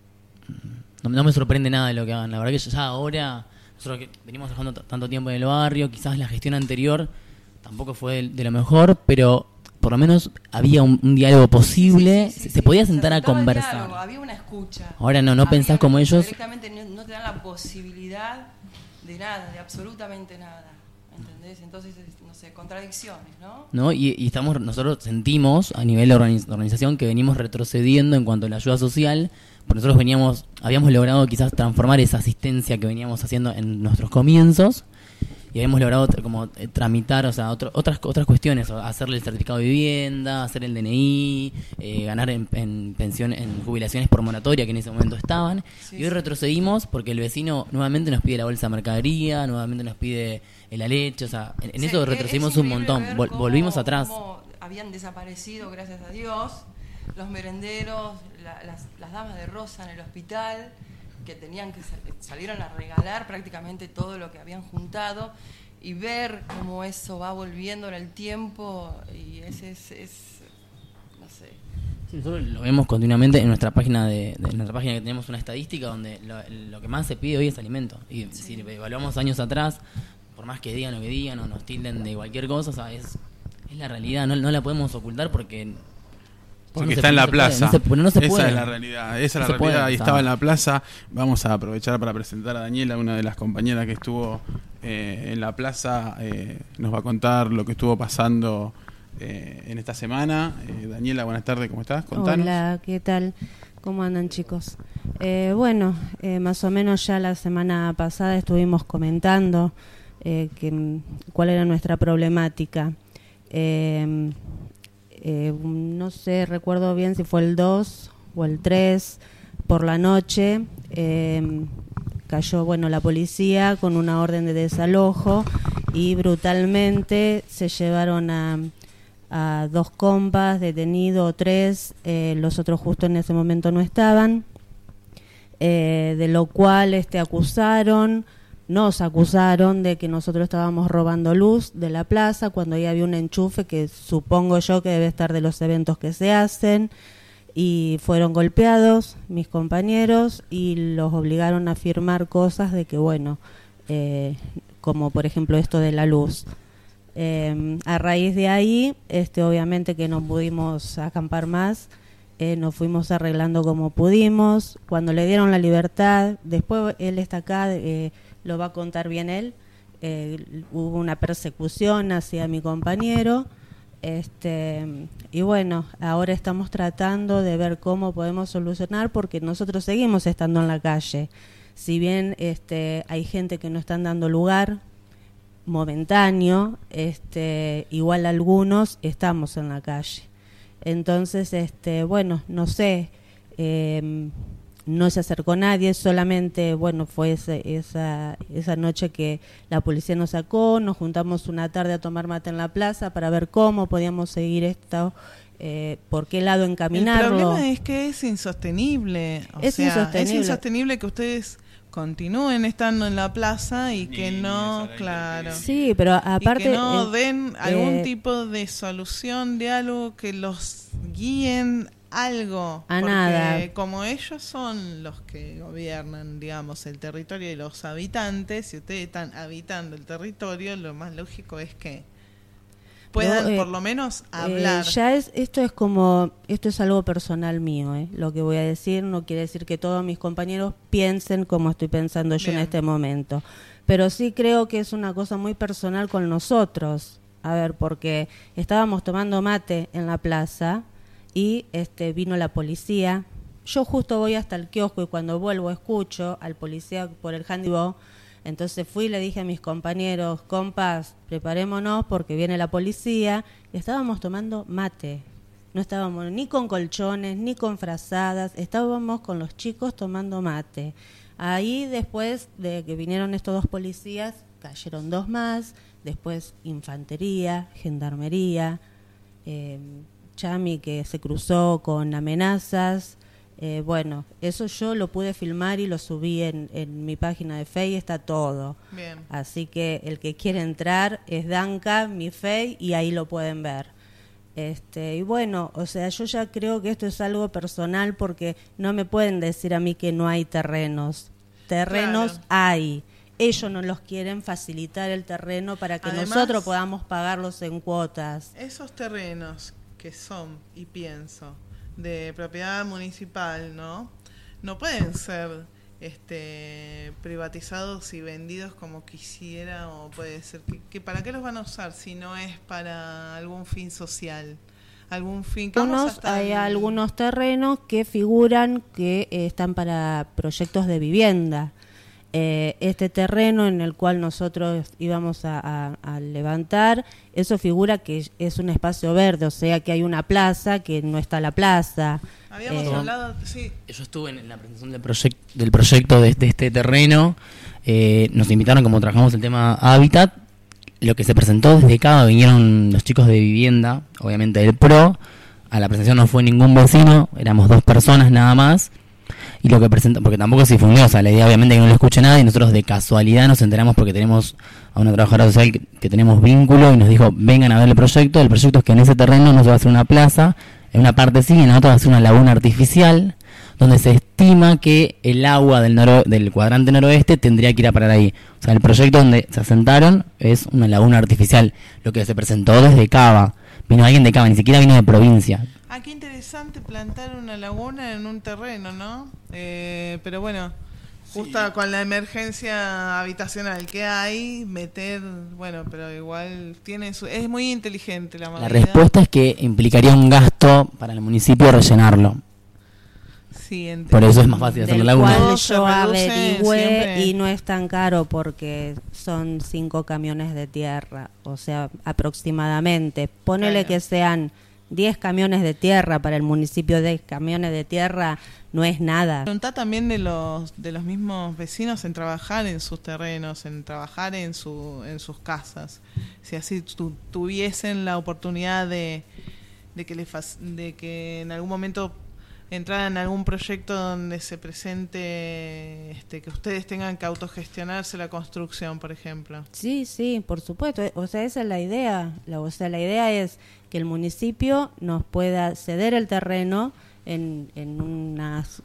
No me sorprende nada de lo que hagan. La verdad que ya ahora, nosotros que venimos trabajando tanto tiempo en el barrio, quizás la gestión anterior tampoco fue de lo mejor, pero por lo menos había un diálogo posible, se podía sentar a conversar. Diálogo, había una escucha. Ahora no pensás como ellos. Directamente no te dan la posibilidad de nada, de absolutamente nada. ¿Entendés? Entonces, no sé, contradicciones, ¿no? ¿No? Y nosotros sentimos a nivel de organización que venimos retrocediendo en cuanto a la ayuda social, porque nosotros habíamos logrado quizás transformar esa asistencia que veníamos haciendo en nuestros comienzos, y habíamos logrado como tramitar, o sea, otras cuestiones, o hacerle el certificado de vivienda, hacer el DNI, ganar en pensión, en jubilaciones por moratoria que en ese momento estaban, y hoy retrocedimos porque el vecino nuevamente nos pide la bolsa de mercadería, nuevamente nos pide la leche, o sea, en eso retrocedimos un montón, volvimos atrás. Cómo habían desaparecido, gracias a Dios, los merenderos, las damas de rosa en el hospital, que salieron a regalar prácticamente todo lo que habían juntado, y ver cómo eso va volviendo en el tiempo, y es no sé. Sí, nosotros lo vemos continuamente en nuestra página nuestra página, que tenemos una estadística donde lo que más se pide hoy es alimento, y si evaluamos años atrás, por más que digan lo que digan o nos tilden de cualquier cosa, o sea, es la realidad, no la podemos ocultar porque está en la plaza. No se puede. Esa es la realidad. Ahí estaba en la plaza. Vamos a aprovechar para presentar a Daniela, una de las compañeras que estuvo en la plaza. Nos va a contar lo que estuvo pasando en esta semana. Daniela, buenas tardes, ¿cómo estás? Contanos. Hola, ¿qué tal? ¿Cómo andan, chicos? Más o menos ya la semana pasada estuvimos comentando cuál era nuestra problemática. No sé, recuerdo bien si fue el 2 o el 3 por la noche, cayó la policía con una orden de desalojo y brutalmente se llevaron a 2 compas detenidos, 3, los otros justo en ese momento no estaban, de lo cual nos acusaron de que nosotros estábamos robando luz de la plaza cuando ahí había un enchufe que supongo yo que debe estar de los eventos que se hacen, y fueron golpeados mis compañeros y los obligaron a firmar cosas de que como por ejemplo esto de la luz. A raíz de ahí, obviamente que no pudimos acampar más, nos fuimos arreglando como pudimos. Cuando le dieron la libertad, después él está acá, lo va a contar bien él, hubo una persecución hacia mi compañero, y ahora estamos tratando de ver cómo podemos solucionar, porque nosotros seguimos estando en la calle, si bien hay gente que nos están dando lugar momentáneo, igual algunos estamos en la calle. Entonces, no sé, no se acercó nadie, solamente, fue esa noche que la policía nos sacó, nos juntamos una tarde a tomar mate en la plaza para ver cómo podíamos seguir esto, por qué lado encaminarlo. El problema es que es insostenible, es insostenible que ustedes continúen estando en la plaza y que no, claro. Sí, pero aparte... Y que no den algún tipo de solución, de algo que los guíen algo. A porque nada. Como ellos son los que gobiernan, digamos, el territorio y los habitantes, si ustedes están habitando el territorio, lo más lógico es que... puedan Pero, por lo menos hablar. Esto es algo personal mío, lo que voy a decir no quiere decir que todos mis compañeros piensen como estoy pensando yo Bien. en este momento, pero sí creo que es una cosa muy personal con nosotros. A ver, porque estábamos tomando mate en la plaza y vino la policía. Yo justo voy hasta el kiosco y cuando vuelvo escucho al policía por el handyball. Entonces fui y le dije a mis compañeros, compas, preparémonos porque viene la policía. Y estábamos tomando mate. No estábamos ni con colchones, ni con frazadas. Estábamos con los chicos tomando mate. Ahí después de que vinieron estos dos policías, cayeron dos más. Después infantería, gendarmería, Chami que se cruzó con amenazas. Bueno, eso yo lo pude filmar y lo subí en mi página de Face, está todo. Bien. Así que el que quiere entrar es Danca, mi Face, y ahí lo pueden ver. Y bueno, o sea, yo ya creo que esto es algo personal porque no me pueden decir a mí que no hay terrenos. Terrenos Claro. hay. Ellos no los quieren facilitar el terreno para que Además, nosotros podamos pagarlos en cuotas. Esos terrenos que son, y pienso, de propiedad municipal, ¿no? No pueden ser privatizados y vendidos como quisiera, o puede ser que ¿para qué los van a usar si no es para algún fin social? Algún fin que Hay algunos terrenos que figuran que están para proyectos de vivienda. Este terreno en el cual nosotros íbamos a levantar, eso figura que es un espacio verde, o sea que hay una plaza que no está la plaza. Habíamos hablado, sí. Yo estuve en la presentación del proyecto de este terreno. Nos invitaron, como trabajamos el tema Hábitat. Lo que se presentó desde Cava, vinieron los chicos de vivienda, obviamente del PRO. A la presentación no fue ningún vecino, éramos 2 personas nada más. Y lo que presentó, porque tampoco se difundió, o sea, la idea obviamente que no lo escuche nadie, y nosotros de casualidad nos enteramos porque tenemos a una trabajadora social que tenemos vínculo y nos dijo, vengan a ver el proyecto. El proyecto es que en ese terreno no se va a hacer una plaza, en una parte sí, en la otra va a ser una laguna artificial, donde se estima que el agua del cuadrante noroeste tendría que ir a parar ahí. O sea, el proyecto donde se asentaron es una laguna artificial, lo que se presentó desde Cava. Vino alguien de Cava, ni siquiera vino de provincia. Ah, qué interesante plantar una laguna en un terreno, ¿no? Pero bueno, justo con la emergencia habitacional que hay, bueno, pero igual es muy inteligente la La movida. respuesta es que implicaría un gasto para el municipio rellenarlo. Sí, Por eso es más fácil hacer la laguna. Cual Todo se yo reduce averigüé siempre. y no es tan caro porque son 5 camiones de tierra, o sea, aproximadamente. Ponele Claro. que sean 10 camiones de tierra para el municipio, 10 camiones de tierra no es nada. Voluntad también de los mismos vecinos en trabajar en sus terrenos, en trabajar en sus casas. Si así tuviesen la oportunidad de que en algún momento entraran en algún proyecto donde se presente que ustedes tengan que autogestionarse la construcción, por ejemplo. Sí, sí, por supuesto. O sea, esa es la idea. O sea, la idea es que el municipio nos pueda ceder el terreno en unas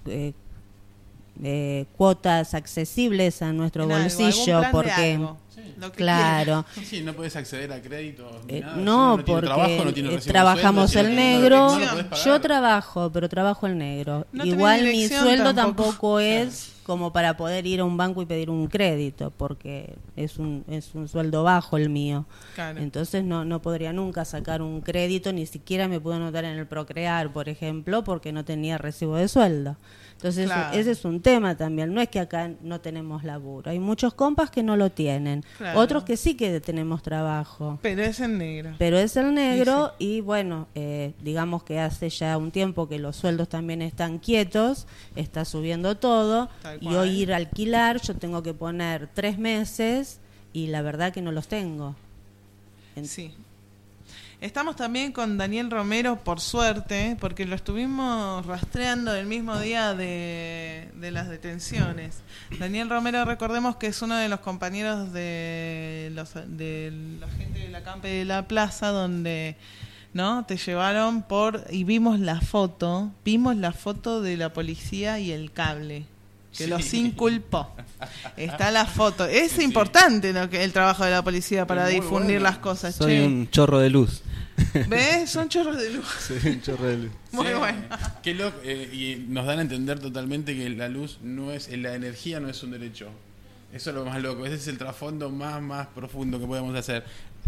cuotas accesibles a nuestro En algo, bolsillo, algún plan de porque algo, lo que claro. Sí, no puedes acceder a créditos. Ni nada. Si No, uno no tiene porque trabajo, no tiene recibo de trabajamos sueldo, el si no tiene- negro. no lo podés pagar. Yo trabajo, pero trabajo el negro. No tenés Igual mi dirección sueldo tampoco. tampoco es como para poder ir a un banco y pedir un crédito, porque es un sueldo bajo el mío. Claro. Entonces no podría nunca sacar un crédito, ni siquiera me pude anotar en el Procrear, por ejemplo, porque no tenía recibo de sueldo. Entonces Claro. ese es un tema también. No es que acá no tenemos laburo. Hay muchos compas que no lo tienen. Claro. Otros que sí que tenemos trabajo. Pero es en negro. Pero es el negro y bueno, digamos que hace ya un tiempo que los sueldos también están quietos, está subiendo todo Tal y cual. hoy ir a alquilar yo tengo que poner 3 meses y la verdad que no los tengo. Sí. Estamos también con Daniel Romero, por suerte, porque lo estuvimos rastreando el mismo día de las detenciones. Daniel Romero, recordemos que es uno de los compañeros de la gente de la Campe de la Plaza, donde te llevaron y vimos la foto de la policía y el cable que los inculpó. Está la foto. Es importante el trabajo de la policía para difundir las cosas. Soy un chorro de luz. ¿Ves? Son chorros de luz. Soy un chorro de luz. Muy bueno. Qué loco, y nos dan a entender totalmente que la luz no es, la energía no es un derecho. Eso es lo más loco. Ese es el trasfondo más profundo que podemos hacer.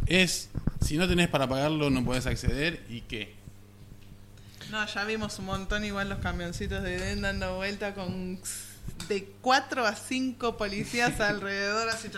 Si no tenés para pagarlo, no podés acceder. ¿Y qué? No, ya vimos un montón igual los camioncitos de Den dando vuelta con de 4 a 5 policías alrededor, así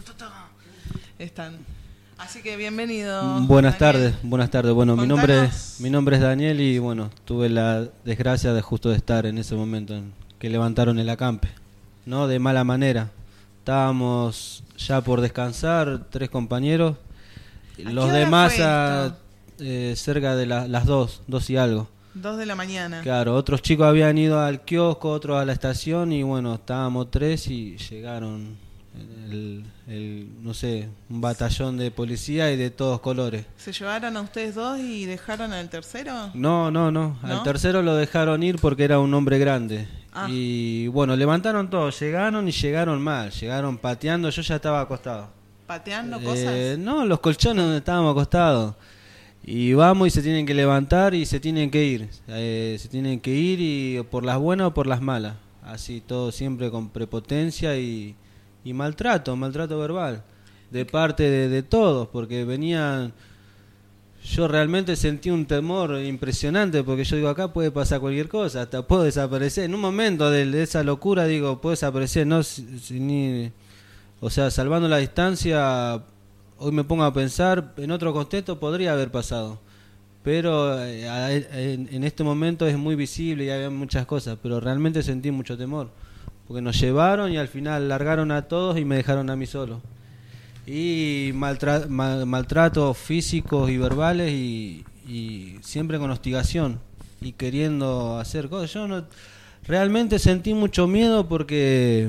están. Así que bienvenido. Buenas Daniel. tardes. Bueno, mi Contanos. nombre es Daniel y bueno, tuve la desgracia de justo de estar en ese momento en que levantaron el acampe, ¿no? De mala manera. Estábamos ya por descansar, 3 compañeros. Los hora demás fue cerca de las 2 y algo. 2 de la mañana. Claro, otros chicos habían ido al kiosco, otros a la estación y bueno, estábamos 3 y llegaron no sé, un batallón de policía y de todos colores. ¿Se llevaron a ustedes 2 y dejaron al tercero? No. Al tercero lo dejaron ir porque era un hombre grande. Ah. Y bueno, levantaron todo, llegaron mal, llegaron pateando, yo ya estaba acostado. ¿Pateando cosas? No, los colchones donde estábamos acostados. Y vamos y se tienen que levantar y se tienen que ir. Se tienen que ir y por las buenas o por las malas. Así todo siempre con prepotencia y maltrato verbal. De parte de todos, porque venían... Yo realmente sentí un temor impresionante porque yo digo, acá puede pasar cualquier cosa, hasta puedo desaparecer. En un momento de esa locura digo, puedo desaparecer, no o sea, salvando la distancia, hoy me pongo a pensar, en otro contexto podría haber pasado. Pero en este momento es muy visible y hay muchas cosas, pero realmente sentí mucho temor. Porque nos llevaron y al final largaron a todos y me dejaron a mí solo. Y maltratos físicos y verbales y siempre con hostigación y queriendo hacer cosas. Yo realmente sentí mucho miedo porque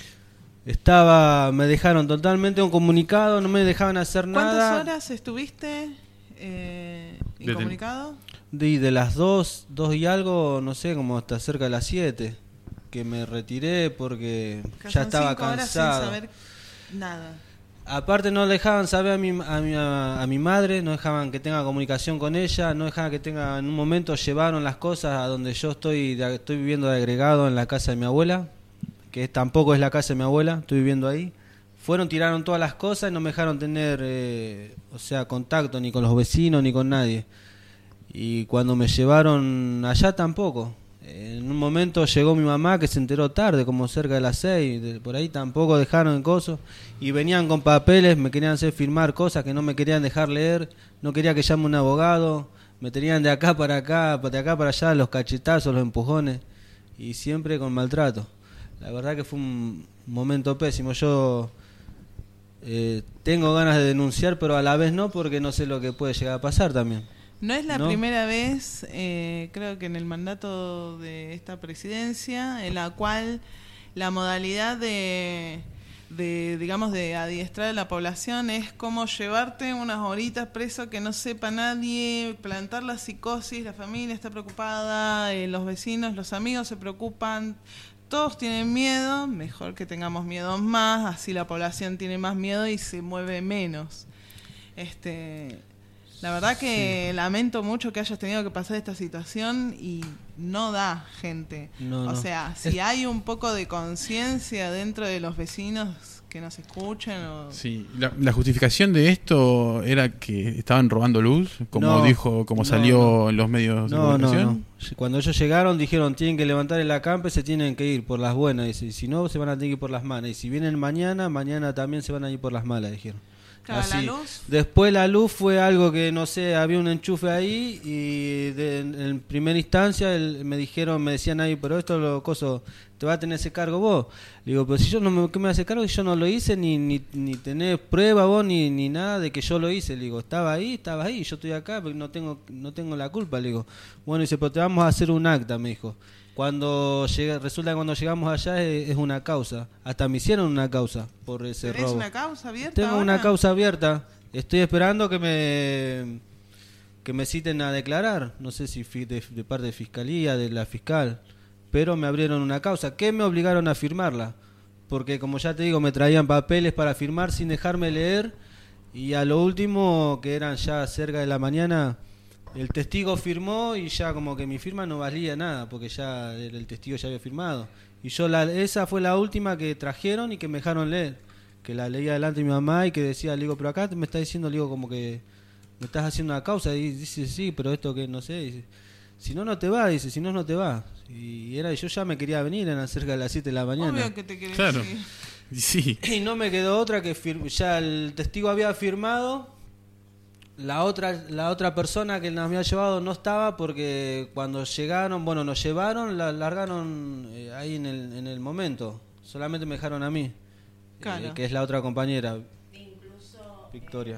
me dejaron totalmente un comunicado, no me dejaban hacer nada. ¿Cuántas horas estuviste incomunicado? De las 2 y algo, no sé, como hasta cerca de las 7, que me retiré porque ya estaba cansado. 5 horas sin saber nada. Aparte no dejaban saber a mi madre, no dejaban que tenga comunicación con ella, no dejaban que tenga, en un momento llevaron las cosas a donde yo estoy viviendo de agregado en la casa de mi abuela, que tampoco es la casa de mi abuela, estoy viviendo ahí. Tiraron todas las cosas y no me dejaron tener, contacto ni con los vecinos ni con nadie. Y cuando me llevaron allá tampoco. En un momento llegó mi mamá que se enteró tarde, como cerca de las 6, por ahí tampoco dejaron el coso. Y venían con papeles, me querían hacer firmar cosas que no me querían dejar leer, no quería que llame un abogado, me tenían de acá para acá, de acá para allá, los cachetazos, los empujones, y siempre con maltrato. La verdad que fue un momento pésimo. Yo tengo ganas de denunciar, pero a la vez no, porque no sé lo que puede llegar a pasar también. No es la primera vez, creo que en el mandato de esta presidencia, en la cual la modalidad de adiestrar a la población es como llevarte unas horitas preso que no sepa nadie, plantar la psicosis, la familia está preocupada, los vecinos, los amigos se preocupan, todos tienen miedo, mejor que tengamos miedo más, así la población tiene más miedo y se mueve menos. La verdad que lamento mucho que hayas tenido que pasar esta situación y no da, gente. O sea, si hay un poco de conciencia dentro de los vecinos que nos escuchen. Sí, la justificación de esto era que estaban robando luz, como salió en los medios de comunicación. No. Cuando ellos llegaron dijeron, tienen que levantar el acampe, se tienen que ir por las buenas. Y si no, se van a tener que ir por las malas. Y si vienen mañana también se van a ir por las malas, dijeron. Claro, la luz. Después la luz fue algo que no sé, había un enchufe ahí y en primera instancia me decían ahí, pero esto te va a tener ese cargo vos. Le digo, pero si yo ¿qué me hace cargo? Si yo no lo hice, ni tenés prueba vos ni nada de que yo lo hice. Le digo, estaba ahí, yo estoy acá, porque no tengo la culpa. Le digo, bueno, dice, pero te vamos a hacer un acta, me dijo. Resulta que cuando llegamos allá es una causa. Hasta me hicieron una causa por ese robo. ¿Tenés una causa abierta? Tengo una causa abierta. Estoy esperando que me citen a declarar. No sé si de parte de fiscalía, de la fiscal. pero me abrieron una causa, que me obligaron a firmarla, porque como ya te digo, me traían papeles para firmar sin dejarme leer, y a lo último, que eran ya cerca de la mañana, el testigo firmó y ya como que mi firma no valía nada, porque ya el testigo ya había firmado. Y esa fue la última que trajeron y que me dejaron leer, que la leía delante de mi mamá y que decía, le digo, pero acá me está diciendo, le digo, como que me estás haciendo una causa. Y dice, sí, pero esto que no sé, dice, si no, no te va, dice, si no, no te va. Y yo ya me quería venir, eran cerca de las 7 de la mañana. Obvio que te querés Claro. ir. Sí. Y no me quedó otra que ya el testigo había firmado. La otra persona que nos había llevado no estaba, porque cuando llegaron, bueno, nos llevaron, la largaron ahí en el momento. Solamente me dejaron a mí, Claro. que es la otra compañera, Incluso Victoria.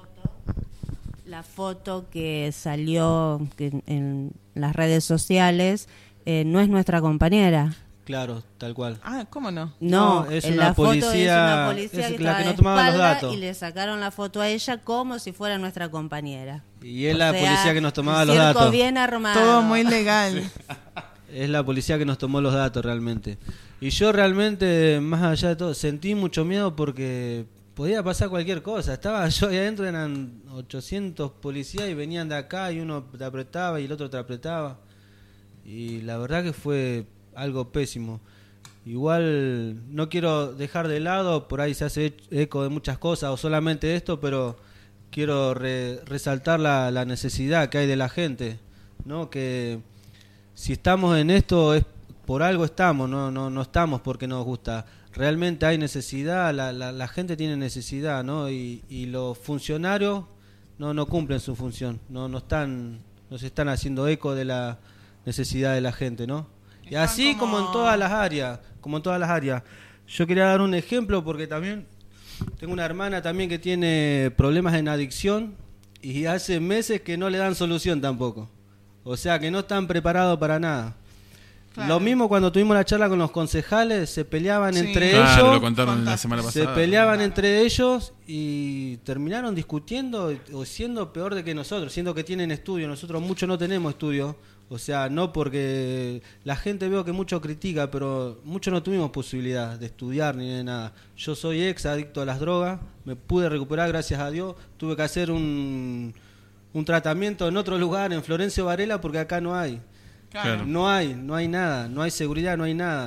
la foto que salió en las redes sociales no es nuestra compañera. Claro, tal cual. Ah, ¿cómo no? No, es en una la foto es policía, una policía es que la estaba que de no tomaba los espalda datos. y le sacaron la foto a ella como si fuera nuestra compañera. Y es O la sea, policía que nos tomaba un los circo datos. bien armado. Todo muy legal. Es la policía que nos tomó los datos realmente. Y yo realmente, más allá de todo, sentí mucho miedo porque podía pasar cualquier cosa. Estaba yo ahí adentro, eran 800 policías y venían de acá y uno te apretaba y el otro te apretaba. Y la verdad que fue algo pésimo. Igual no quiero dejar de lado, por ahí se hace eco de muchas cosas o solamente esto, pero quiero resaltar la necesidad que hay de la gente, ¿no? Que si estamos en esto es por algo estamos, no estamos porque nos gusta. Realmente hay necesidad, la gente tiene necesidad, ¿no? Y los funcionarios no cumplen su función, no se están haciendo eco de la necesidad de la gente, ¿no? Y así como en todas las áreas, Yo quería dar un ejemplo porque también tengo una hermana también que tiene problemas en adicción y hace meses que no le dan solución tampoco. O sea, que no están preparados para nada. Claro. Lo mismo cuando tuvimos la charla con los concejales, se peleaban Sí. entre Claro, ellos. lo contaron la semana Se pasada. peleaban entre ellos y terminaron discutiendo o siendo peor de que nosotros, siendo que tienen estudio. Nosotros mucho no tenemos estudio. O sea, no porque la gente veo que mucho critica, pero mucho no tuvimos posibilidad de estudiar ni de nada. Yo soy ex adicto a las drogas, me pude recuperar gracias a Dios. Tuve que hacer un tratamiento en otro lugar, en Florencio Varela, porque acá no hay. Claro. No hay nada, no hay seguridad, no hay nada,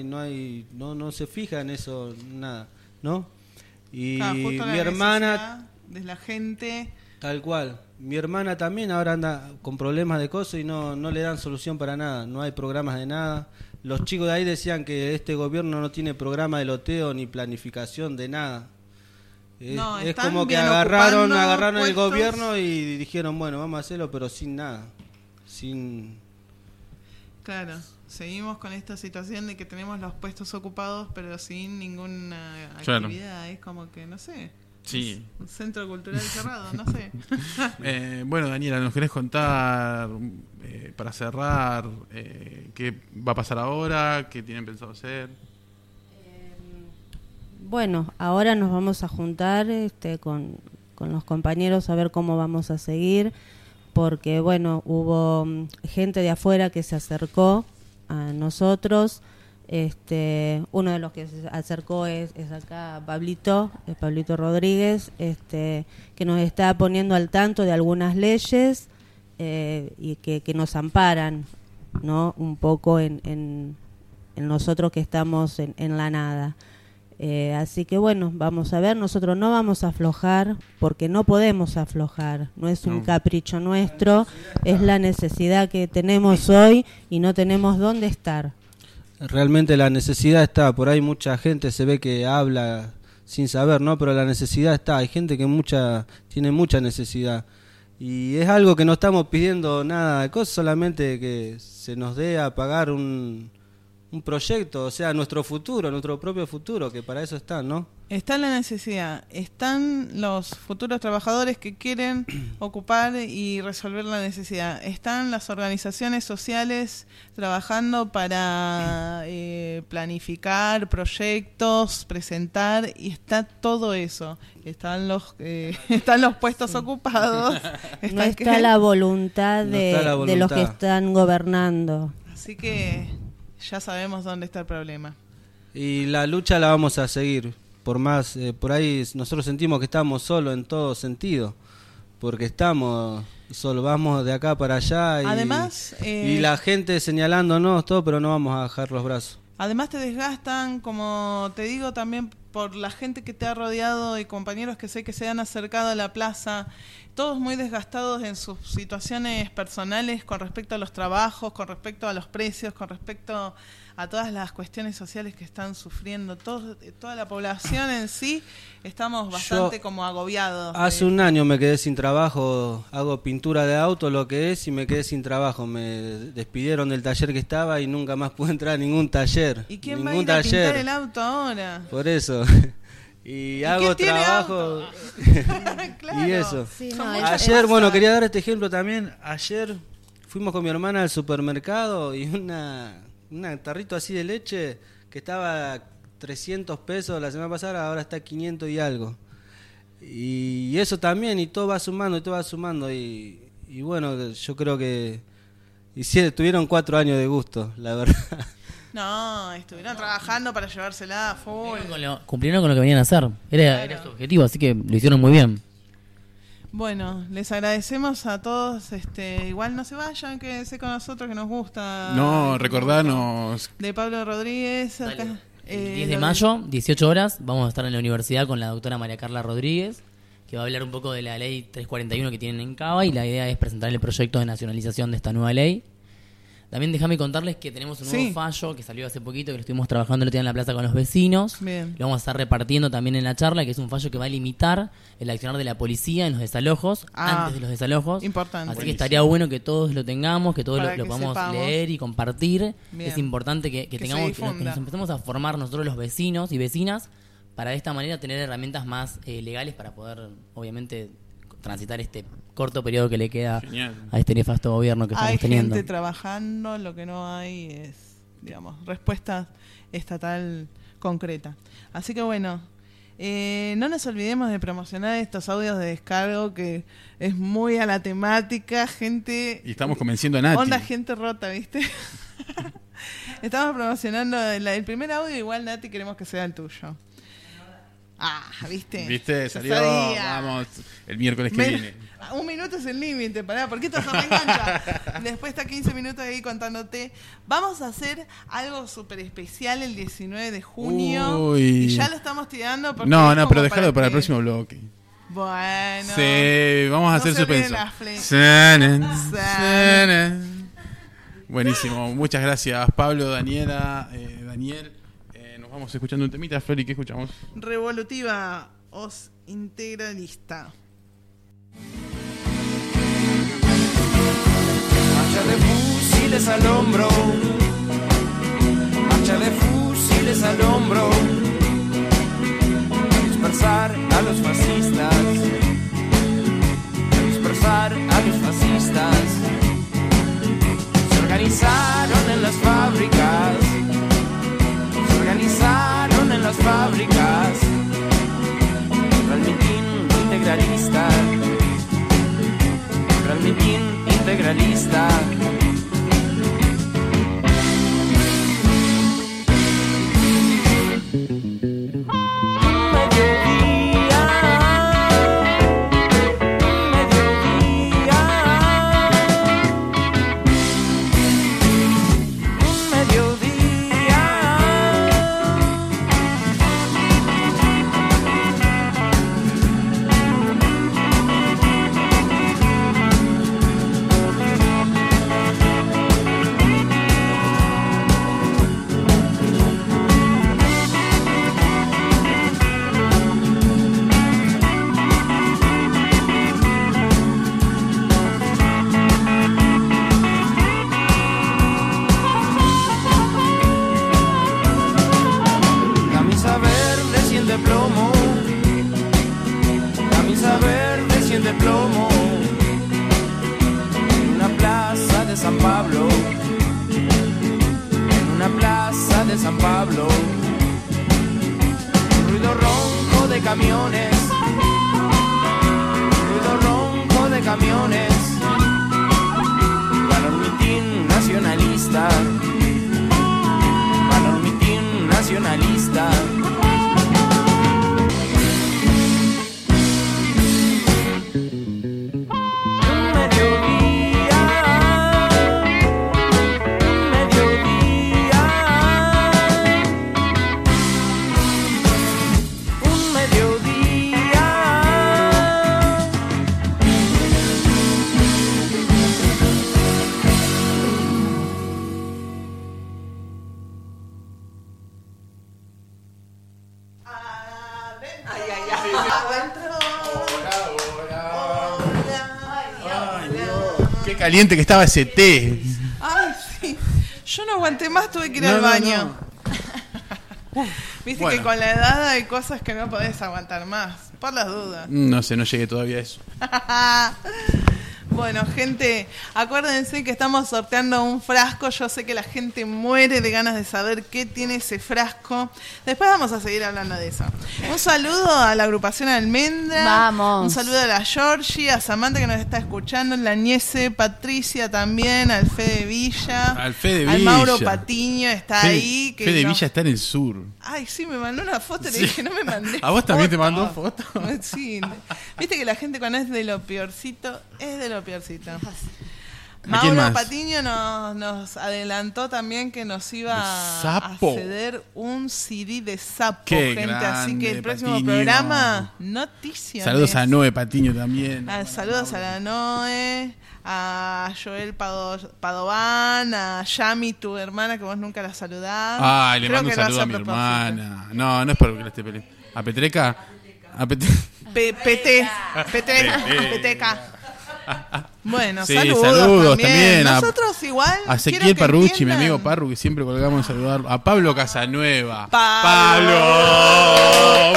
no se fija en eso, nada, ¿no? Y Claro, justo mi la hermana, necesidad de la gente. tal cual, mi hermana también ahora anda con problemas de cosas y no le dan solución para nada, no hay programas de nada. Los chicos de ahí decían que este gobierno no tiene programa de loteo ni planificación de nada. No, Es están como que bien agarraron ocupando el puestos. gobierno y dijeron, bueno, vamos a hacerlo, pero sin nada, Claro, seguimos con esta situación de que tenemos los puestos ocupados pero sin ninguna Claro. actividad. Es como que, no sé, Sí. un centro cultural cerrado, no sé. Bueno, Daniela, ¿nos querés contar, para cerrar, qué va a pasar ahora? ¿Qué tienen pensado hacer? Bueno, ahora nos vamos a juntar con los compañeros a ver cómo vamos a seguir, porque bueno, hubo gente de afuera que se acercó a nosotros. Uno de los que se acercó es acá Pablito Rodríguez, que nos está poniendo al tanto de algunas leyes y que nos amparan, ¿no? Un poco en nosotros que estamos en la nada. Así que bueno, vamos a ver, nosotros no vamos a aflojar porque no podemos aflojar, no es un capricho nuestro, es la necesidad que tenemos hoy y no tenemos dónde estar. Realmente la necesidad está, por ahí mucha gente se ve que habla sin saber, ¿no? Pero la necesidad está, hay gente que tiene mucha necesidad y es algo que no estamos pidiendo nada de cosas, solamente que se nos dé a pagar un proyecto, o sea, nuestro futuro, nuestro propio futuro, que para eso están, ¿no? Está la necesidad, están los futuros trabajadores que quieren ocupar y resolver la necesidad, están las organizaciones sociales trabajando para planificar proyectos, presentar, y está todo eso. Están los puestos ocupados. No está la voluntad No de está la los que voluntad. están gobernando. Así que ya sabemos dónde está el problema. Y la lucha la vamos a seguir. Por más, por ahí nosotros sentimos que estamos solos en todo sentido. Porque estamos solo, vamos de acá para allá. Además, y la gente señalándonos todo, pero no vamos a bajar los brazos. Además te desgastan, como te digo, también por la gente que te ha rodeado y compañeros que sé que se han acercado a la plaza, todos muy desgastados en sus situaciones personales con respecto a los trabajos, con respecto a los precios, con respecto a todas las cuestiones sociales que están sufriendo. Toda la población en sí estamos bastante como agobiados. Hace un año me quedé sin trabajo, hago pintura de auto, lo que es, y me quedé sin trabajo. Me despidieron del taller que estaba y nunca más pude entrar a ningún taller. ¿Y quién va a ir a pintar el auto ahora? Por eso. Y hago trabajo. Claro. Y eso. Sí, no, Ayer, bueno, quería dar este ejemplo también. Ayer fuimos con mi hermana al supermercado y un tarrito así de leche que estaba 300 pesos la semana pasada, ahora está 500 y algo. Y eso también, y todo va sumando, y bueno, yo creo que tuvieron 4 años de gusto, la verdad. No, estuvieron trabajando para llevársela a full. Cumplieron con lo que venían a hacer. Era su objetivo, así que lo hicieron muy bien. Bueno, les agradecemos a todos. Igual no se vayan, quédense con nosotros, que nos gusta. No, recordanos. De Pablo Rodríguez. Acá, el 10 de mayo, 18 horas, vamos a estar en la universidad con la doctora María Carla Rodríguez, que va a hablar un poco de la ley 341 que tienen en Cava, y la idea es presentar el proyecto de nacionalización de esta nueva ley. También déjame contarles que tenemos un nuevo fallo que salió hace poquito, que lo estuvimos trabajando el otro día en la plaza con los vecinos. Bien. Lo vamos a estar repartiendo también en la charla, que es un fallo que va a limitar el accionar de la policía en los desalojos, antes de los desalojos. Importante. Así que estaría bueno que todos lo tengamos, que todos lo podamos sepamos. leer y compartir. Bien. Es importante que tengamos, que nos empecemos a formar nosotros los vecinos y vecinas, para de esta manera tener herramientas más legales para poder, obviamente, transitar este corto periodo que le queda a este nefasto gobierno que estamos teniendo. Hay gente trabajando, lo que no hay es, digamos, respuesta estatal concreta. Así que bueno, no nos olvidemos de promocionar estos audios de descargo, que es muy a la temática, gente... Y estamos convenciendo a Nati. Onda gente rota, ¿viste? Estamos promocionando el primer audio, igual Nati queremos que sea el tuyo. Ah, ¿viste? ¿Viste? Salió, vamos, el miércoles que viene. 1 minuto es el límite, pará, ¿por qué esto se me engancha? Después está 15 minutos ahí contándote. Vamos a hacer algo súper especial el 19 de junio. Uy. Y ya lo estamos tirando. Porque No, es pero como déjalo para el que... próximo bloque. Bueno. Sí, vamos a hacer suspenso. Buenísimo, muchas gracias Pablo, Daniela, Daniel. Nos vamos escuchando un temita. Flori, ¿qué escuchamos? Revolutiva os integralista. Marcha de fusiles al hombro, marcha de fusiles al hombro, a dispersar a los fascistas, a dispersar a los fascistas. Se organizaron en las fábricas, se organizaron en las fábricas, el mitin integralista, el mitin integralista. nacionalista. Qué caliente que estaba ese té. Ay, sí. Yo no aguanté más, tuve que ir al baño. Viste Bueno. que con la edad hay cosas que no podés aguantar más, por las dudas. No sé, no llegué todavía a eso. Bueno, gente, acuérdense que estamos sorteando un frasco. Yo sé que la gente muere de ganas de saber qué tiene ese frasco. Después vamos a seguir hablando de eso. Un saludo a la agrupación Almendra. Vamos. Un saludo a la Georgie, a Samantha que nos está escuchando, la Niese, Patricia también, al Fede Villa. Al Fede Al Villa. Mauro Patiño está Fede, ahí. Que Fede no- Villa está en el sur. Ay, sí, me mandó una foto y le Sí. dije, no me mandé. ¿A vos también te foto. mandó foto? Sí. Viste que la gente cuando es de lo peorcito, es de lo peorcito. quién Mauro más? Patiño nos adelantó también que nos iba ¿De a Sapo? ceder un CD de Sapo, Qué gente. Así que grande, el próximo Patiño. programa, noticias. Saludos a Noé Patiño también. Saludos a la Noé, a Joel Padovan, a Yami, tu hermana, que vos nunca la saludás. Ay, le Creo mando un que lo saludo a hace mi propósito. hermana. No, no es por que la esté peleando. ¿A Petreca? ¿A Peteca. Bueno, Sí, saludos, saludos también. también a- Nosotros igual. A quiero Ezequiel que Parrucci, mi entiendan- amigo Parru, que siempre colgamos a saludar. A Pablo Casanueva. Pablo.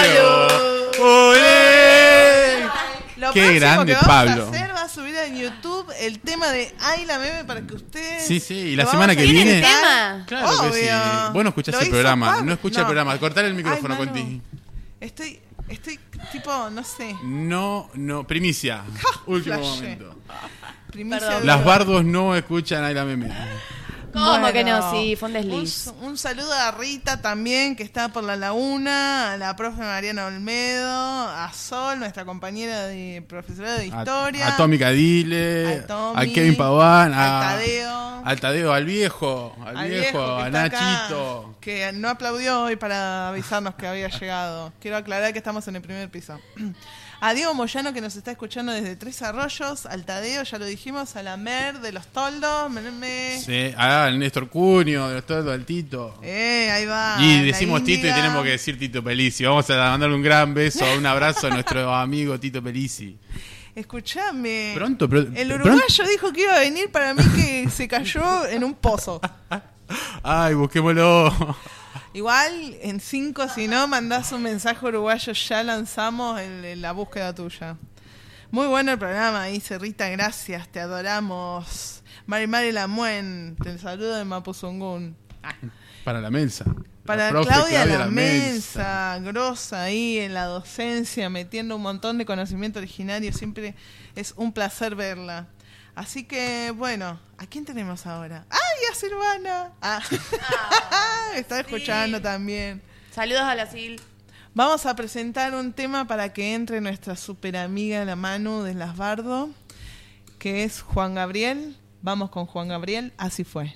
¡Olé! Lo Qué próximo grande, que vamos Pablo. a hacer va a subir en YouTube el tema de Ay la Meme para que ustedes. Sí, sí, y la lo semana vamos que a viene. editar. ¿Tema? Claro que sí. Obvio. Vos no escuchás Lo el hizo programa. Pablo. No escuchás el programa. Cortar el micrófono, Ay, Manu. Conti. Estoy tipo, no sé. No, primicia. Último Flashé. momento. Primicia Perdón. de- Las bardos no escuchan a la meme. ¿Cómo Bueno, que no? Sí, fue un desliz. Un saludo a Rita también, que está por la laguna, a la profe Mariana Olmedo, a Sol, nuestra compañera de profesora de historia. A Tommy Cadile, A Tommy, a Kevin Paván, al Tadeo. al Tadeo, al viejo, que a está Nachito. acá, que no aplaudió hoy para avisarnos que había llegado. Quiero aclarar que estamos en el primer piso. A Diego Moyano, que nos está escuchando desde Tres Arroyos, al Tadeo, ya lo dijimos, a la Mer de los Toldos, Sí, al Néstor Cunio, de todo el Tito. ahí va. Y la decimos Tito y Índiga. tenemos que decir Tito Pelisi. Vamos a mandarle un gran beso, un abrazo a nuestro amigo Tito Pelisi. Escuchame. Pronto, El uruguayo dijo que iba a venir, para mí que se cayó en un pozo. Ay, busquémoslo. Igual, en 5, si no, mandás un mensaje uruguayo, ya lanzamos la búsqueda tuya. Muy bueno el programa, dice Rita, gracias, te adoramos. Mari Lamuen, te saludo de Mapuzungún. Para la mensa. Para La profe Claudia La Lamensa, grosa ahí en la docencia, metiendo un montón de conocimiento originario, siempre es un placer verla. Así que, bueno, ¿a quién tenemos ahora? ¡Ay, a Silvana! Me está escuchando también. Saludos a la Sil. Vamos a presentar un tema para que entre nuestra super amiga la Manu de Las Bardo, que es Juan Gabriel. Vamos con Juan Gabriel, así fue.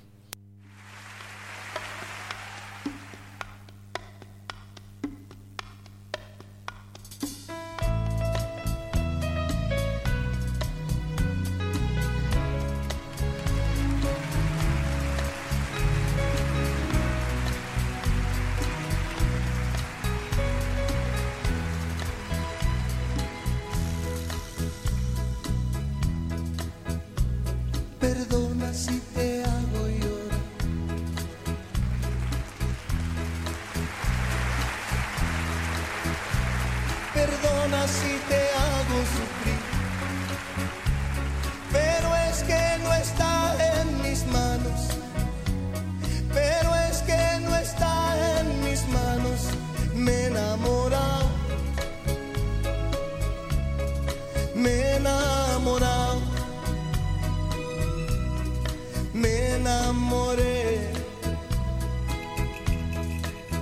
Perdona si te hago llorar. Perdona si te hago sufrir. Pero es que no está en mis manos. Pero es que no está en mis manos. Me he enamorado. Me he enamorado. Me enamoré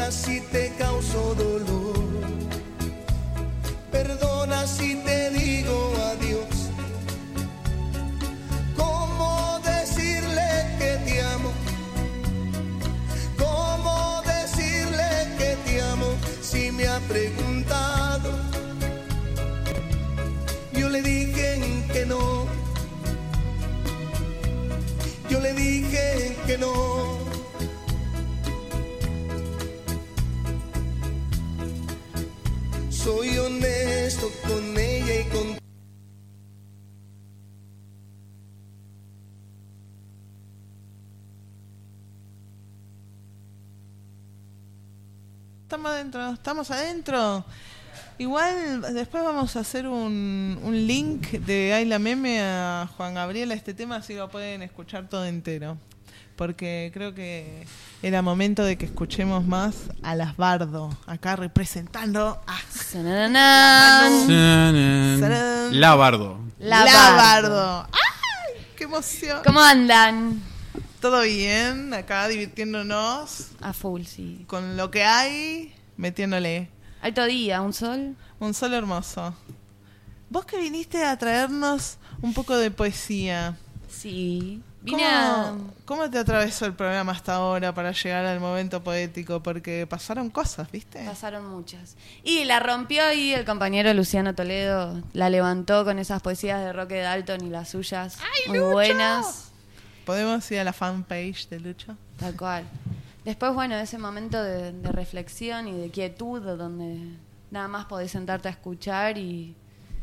Perdona si te causo dolor. Perdona si te digo adiós. ¿Cómo decirle que te amo? ¿Cómo decirle que te amo si me ha preguntado? Yo le dije que no. Yo le dije que no. Soy honesto con ella y con... Estamos adentro. Igual después vamos a hacer un link de Ay la Meme a Juan Gabriel a este tema, así lo pueden escuchar todo entero. Porque creo que era momento de que escuchemos más a las Bardo, acá representando a La Bardo. La Bardo. ¡Ay! ¡Qué emoción! ¿Cómo andan? Todo bien, acá divirtiéndonos. A full, sí. Con lo que hay, metiéndole. Alto día, un sol. Un sol hermoso. Vos que viniste a traernos un poco de poesía. Sí. ¿Cómo te atravesó el programa hasta ahora para llegar al momento poético? Porque pasaron cosas, ¿viste? Pasaron muchas. Y la rompió ahí el compañero Luciano Toledo. La levantó con esas poesías de Roque Dalton y las suyas. ¡Ay, muy Lucho! buenas. ¿Podemos ir a la fanpage de Lucho? Tal cual. Después, bueno, ese momento de reflexión y de quietud, donde nada más podés sentarte a escuchar y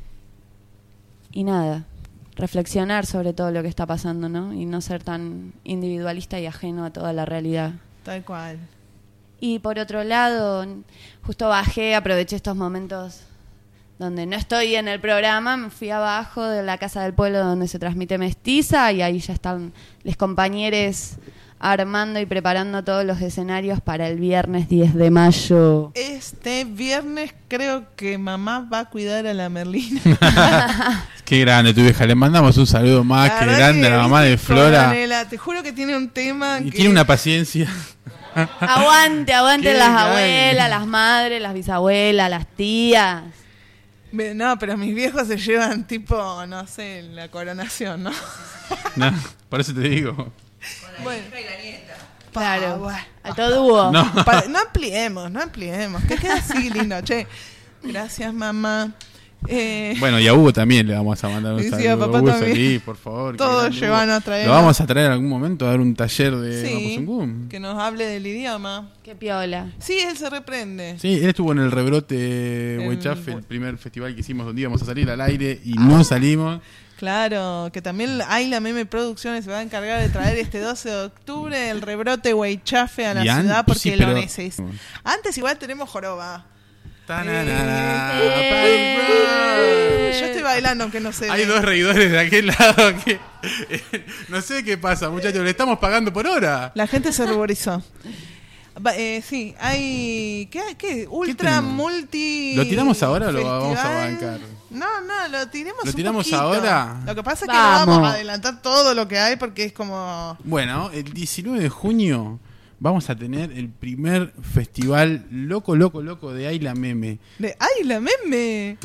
nada, reflexionar sobre todo lo que está pasando, ¿no? Y no ser tan individualista y ajeno a toda la realidad. Tal cual. Y por otro lado, justo bajé, aproveché estos momentos donde no estoy en el programa, me fui abajo de la Casa del Pueblo donde se transmite Mestiza y ahí ya están los compañeros armando y preparando todos los escenarios para el viernes 10 de mayo. Este viernes creo que mamá va a cuidar a la Merlina. Qué grande tu vieja, le mandamos un saludo más, que grande a la mamá de Flora. Coronela, te juro que tiene un tema Y que... tiene una paciencia. Aguante Qué las grande. abuelas, las madres, las bisabuelas, las tías. No, pero mis viejos se llevan tipo, no sé, la coronación, ¿no? No, por eso te digo. Bueno. Claro, alto dúo. No. No ampliemos, que queda así lindo, che. Gracias, mamá. Bueno, y a Hugo también le vamos a mandar un Sí, saludo. a papá Hugo también. Solís, por favor. Todos qué grande, llevan Hugo. a traer. Lo vamos a traer en algún momento a dar un taller de Sí, Mapuzungún. que nos hable del idioma. Qué piola. Sí, él se reprende. Sí, él estuvo en el Rebrote Huechaf, el primer festival que hicimos donde íbamos a salir al aire y no salimos. Claro, que también hay la Meme Producciones se va a encargar de traer este 12 de octubre el rebrote Huaychafe a la Y ciudad porque sí, lo pero- necesita. Antes igual tenemos joroba. Yo estoy bailando aunque no sé. Hay dos reidores de aquel lado que no sé qué pasa, muchachos, le estamos pagando por hora. La gente se ruborizó. Sí, hay... ¿Qué? Ultra tenemos? multi... ¿Lo tiramos ahora o lo vamos a festival. bancar? No, lo tiremos ¿Lo un tiramos poquito. ahora? Lo que pasa es que Vamos. no vamos a adelantar todo lo que hay porque es como... Bueno, el 19 de junio vamos a tener el primer festival loco de Ay la Meme. ¡Ay, la Meme!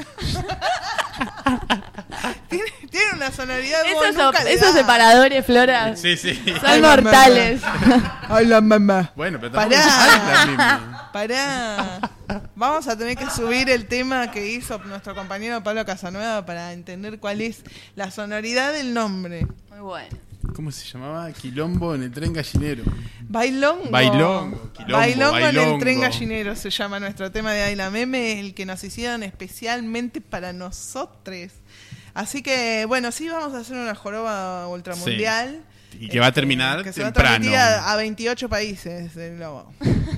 tiene una sonoridad como nunca le Esos da. separadores, Flora, Sí. son mortales. ¡Ay, la Meme! Bueno, pero tampoco es Ay la Meme. Pará. Vamos a tener que subir el tema que hizo nuestro compañero Pablo Casanueva para entender cuál es la sonoridad del nombre. Muy bueno. ¿Cómo se llamaba? Quilombo en el tren gallinero. Bailongo. Bailongo, quilombo, Bailongo en el bailongo. tren gallinero se llama nuestro tema de Ay la Meme, el que nos hicieron especialmente para nosotros. Así que, bueno, sí vamos a hacer una joroba ultramundial. Sí. Y que va a terminar que se va a temprano. transmitir a 28 países del globo.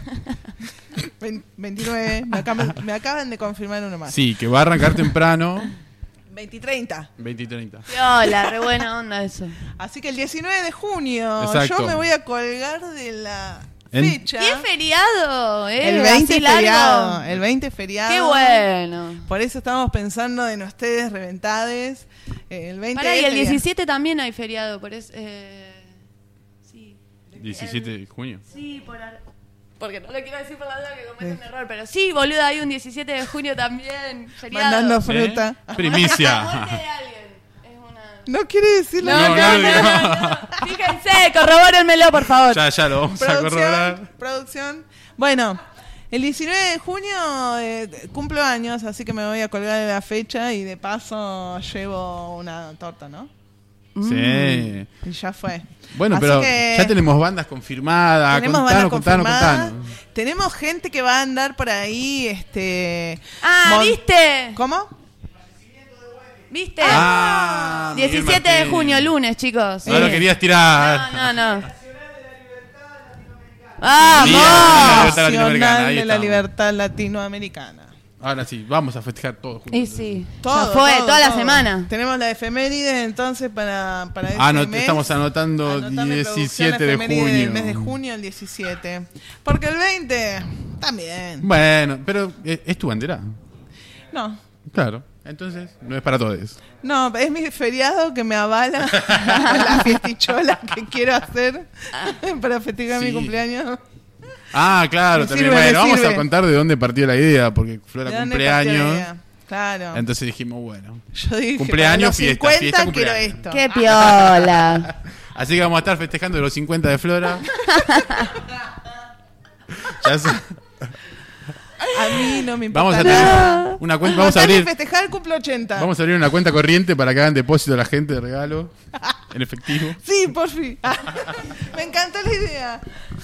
29, me acaban de confirmar uno más. Sí, que va a arrancar temprano. 2030. 20 y 30. Piola, re buena onda eso. Así que el 19 de junio Exacto. yo me voy a colgar de la En- fecha. Y es feriado, El 20 así largo. feriado. El 20 feriado. Qué bueno. Por eso estamos pensando en ustedes reventades. El 20 Pará, y es el feriado. 17 también hay feriado, por eso. Sí. 17 de junio. Sí, porque no lo quiero decir por la duda que cometa un error, pero sí, boluda, hay un 17 de junio también, feriado. Mandando fruta. Primicia. La muerte de alguien. Es una... No quiere decirlo. No. Fíjense, corrobórenmelo, por favor. Ya lo vamos a corroborar. Producción. Bueno, el 19 de junio cumplo años, así que me voy a colgar de la fecha y de paso llevo una torta, ¿no? Sí. Y ya fue. Bueno, así pero que ya tenemos bandas confirmadas. tenemos bandas confirmadas. Contanos. Tenemos gente que va a andar por ahí. ¿Viste? ¿Cómo? ¿Viste? 17 de Martín. junio, lunes, chicos. No lo querías tirar. No. Día de la Libertad Latinoamericana, ahí Nacional de la estamos. Libertad Latinoamericana. Ahora sí, vamos a festejar todos juntos. Y sí, Todo, ya fue, todo, toda la todo. semana. Tenemos la efeméride entonces para ese mes. Estamos anotando Anotame, 17 de efeméride junio. del mes de junio, el 17. Porque el 20 también. Bueno, pero ¿es tu bandera? No, Claro, entonces no es para todos. no, es mi feriado que me avala la fiestichola que quiero hacer para festejar mi Sí. cumpleaños. Ah, claro, Me también. sirve, Bueno, me vamos sirve. a contar de dónde partió la idea, porque Flora ¿De dónde partió la cumpleaños. idea? Claro. Entonces dijimos, bueno, Yo dije, cumpleaños, para los fiesta, 50 fiesta, quiero cumpleaños. esto. ¡Qué piola! Así que vamos a estar festejando los 50 de Flora. Ya sé. A mí no me importa Vamos a nada. tener una cuenta, vamos a abrir festejar el cumple 80. Vamos a abrir una cuenta corriente para que hagan depósito a la gente de regalo en efectivo. Sí, por fin. Me encantó la idea.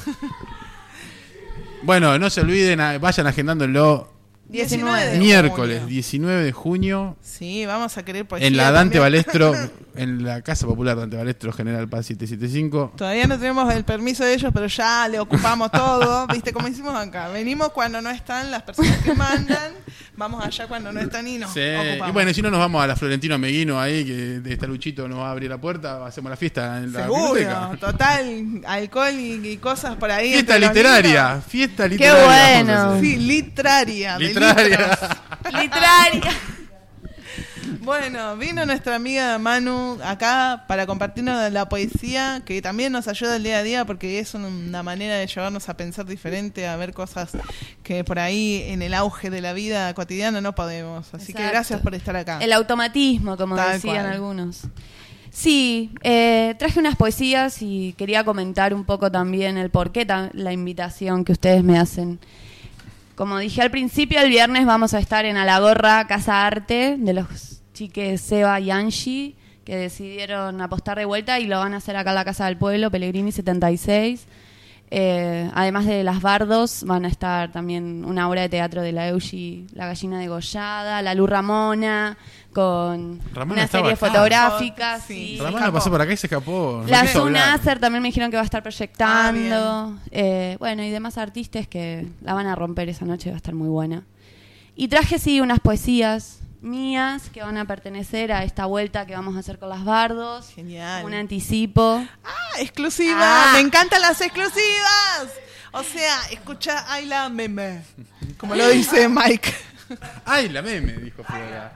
Bueno, no se olviden, vayan agendándolo 19 miércoles 19 de junio Sí, vamos a querer poesía en la Dante también. Balestro, en la Casa Popular Dante Balestro, General Paz 775. Todavía no tenemos el permiso de ellos, pero ya le ocupamos todo. ¿Viste cómo hicimos acá? Venimos cuando no están las personas que mandan. Vamos allá cuando no están y nos Sí. ocupamos. Y bueno, si no nos vamos a la Florentino Meguino ahí, que esta Luchito nos va a abrir la puerta, hacemos la fiesta en la Seguro, biblioteca. total, alcohol y cosas por ahí. Fiesta entre los literaria, niños. fiesta literaria. bueno. vamos a hacer. Sí, literaria. de Literaria. litros. Literaria. Bueno, vino nuestra amiga Manu acá para compartirnos la poesía, que también nos ayuda el día a día porque es una manera de llevarnos a pensar diferente, a ver cosas que por ahí en el auge de la vida cotidiana no podemos. Así que Exacto. gracias por estar acá. El automatismo, como Tal decían cual. algunos. Sí, traje unas poesías y quería comentar un poco también el por qué la invitación que ustedes me hacen. Como dije al principio, el viernes vamos a estar en Alagorra, Casa Arte, de los chiques Seba y Angie, que decidieron apostar de vuelta y lo van a hacer acá en la Casa del Pueblo, Pellegrini 76. Además de Las Bardos, van a estar también una obra de teatro de la Eugi, La Gallina Degollada, La Luz Ramona, con Ramona una estaba serie acá. fotográfica. Sí. Sí. Ramona pasó por acá y se escapó. no La quiso hablar. Sunacer también me dijeron que va a estar proyectando. Bueno, y demás artistas que la van a romper esa noche, va a estar muy buena. Y traje, sí, unas poesías mías que van a pertenecer a esta vuelta que vamos a hacer con Las Bardos. Genial. Un anticipo. Exclusiva, Ah. me encantan las exclusivas. O sea, escucha, ay la meme, como lo dice Mike. Ay, la meme, dijo Flora.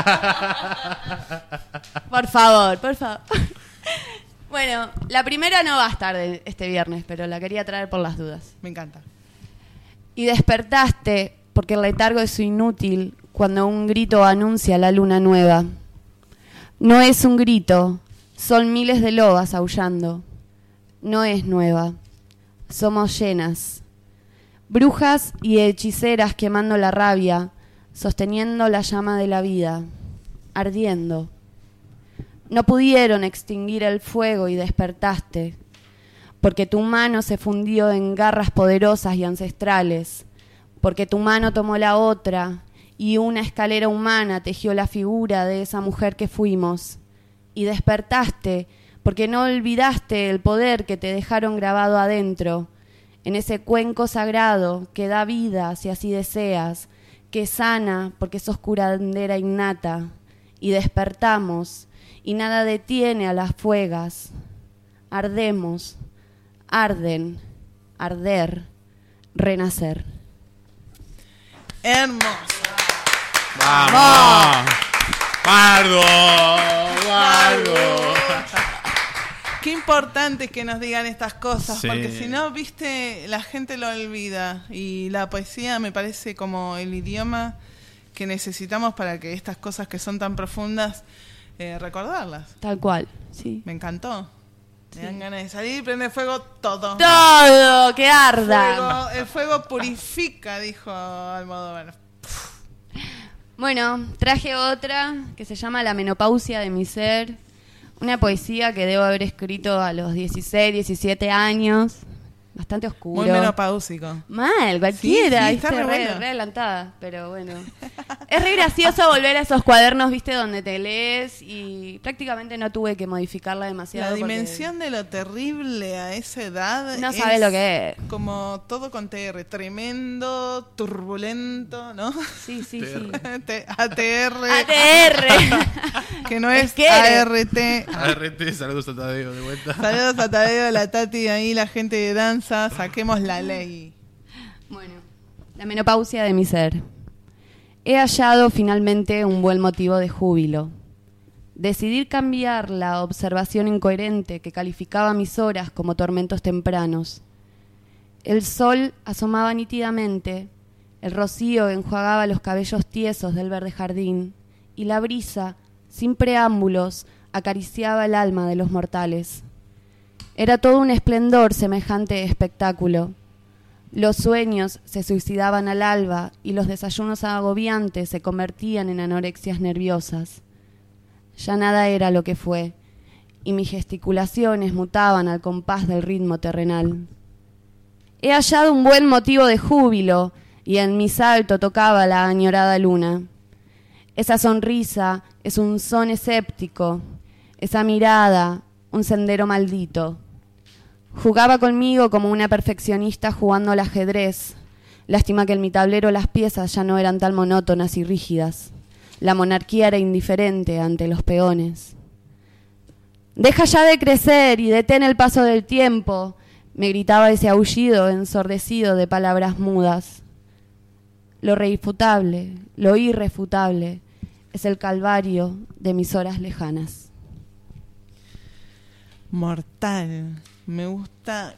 Por favor, por favor. Bueno, la primera no va a estar este viernes, pero la quería traer por las dudas. Me encanta. Y despertaste porque el letargo es inútil cuando un grito anuncia la luna nueva. No es un grito, son miles de lobas aullando. No es nueva, somos llenas. Brujas y hechiceras quemando la rabia, sosteniendo la llama de la vida, ardiendo. No pudieron extinguir el fuego y despertaste, porque tu mano se fundió en garras poderosas y ancestrales, porque tu mano tomó la otra y una escalera humana tejió la figura de esa mujer que fuimos, y despertaste porque no olvidaste el poder que te dejaron grabado adentro, en ese cuenco sagrado que da vida si así deseas, que sana porque sos curandera innata, y despertamos, y nada detiene a las fuegas. Ardemos, arden, arder, renacer. Hermoso. ¡Vamos! ¡Bardo! ¡Bardo! Qué importante que nos digan estas cosas, Sí. porque si no, viste, la gente lo olvida. Y la poesía me parece como el idioma que necesitamos para que estas cosas que son tan profundas, recordarlas. Tal cual, sí. Me encantó. Me dan ganas de salir y prender fuego todo. Todo, que arda. El fuego purifica, dijo Almodóvar. Bueno, traje otra que se llama La menopausia de mi ser. Una poesía que debo haber escrito a los 16, 17 años. Bastante oscuro. Muy menopáusico. Mal, cualquiera. Sí, está ¿viste? re bueno. Re adelantada, pero bueno. Es re gracioso volver a esos cuadernos, ¿viste? Donde te lees y prácticamente no tuve que modificarla demasiado. La dimensión de lo terrible a esa edad. No sabes lo que es. Como todo con TR. Tremendo, turbulento, ¿no? Sí, sí, sí. ATR. Que no es ¿Qué? ART. ART, saludos a Tadeo de vuelta. Saludos a Tadeo, a la Tati ahí, la gente de danza. Saquemos la ley. Bueno, la menopausia de mi ser. He hallado finalmente un buen motivo de júbilo. Decidir cambiar la observación incoherente que calificaba mis horas como tormentos tempranos. El sol asomaba nítidamente, el rocío enjuagaba los cabellos tiesos del verde jardín, y la brisa, sin preámbulos, acariciaba el alma de los mortales. Era todo un esplendor semejante espectáculo. Los sueños se suicidaban al alba y los desayunos agobiantes se convertían en anorexias nerviosas. Ya nada era lo que fue, y mis gesticulaciones mutaban al compás del ritmo terrenal. He hallado un buen motivo de júbilo, y en mi salto tocaba la añorada luna. Esa sonrisa es un son escéptico, esa mirada, un sendero maldito. Jugaba conmigo como una perfeccionista jugando al ajedrez. Lástima que en mi tablero las piezas ya no eran tan monótonas y rígidas. La monarquía era indiferente ante los peones. «Deja ya de crecer y detén el paso del tiempo», me gritaba ese aullido ensordecido de palabras mudas. Lo irrefutable es el calvario de mis horas lejanas. Mortal. Me gusta.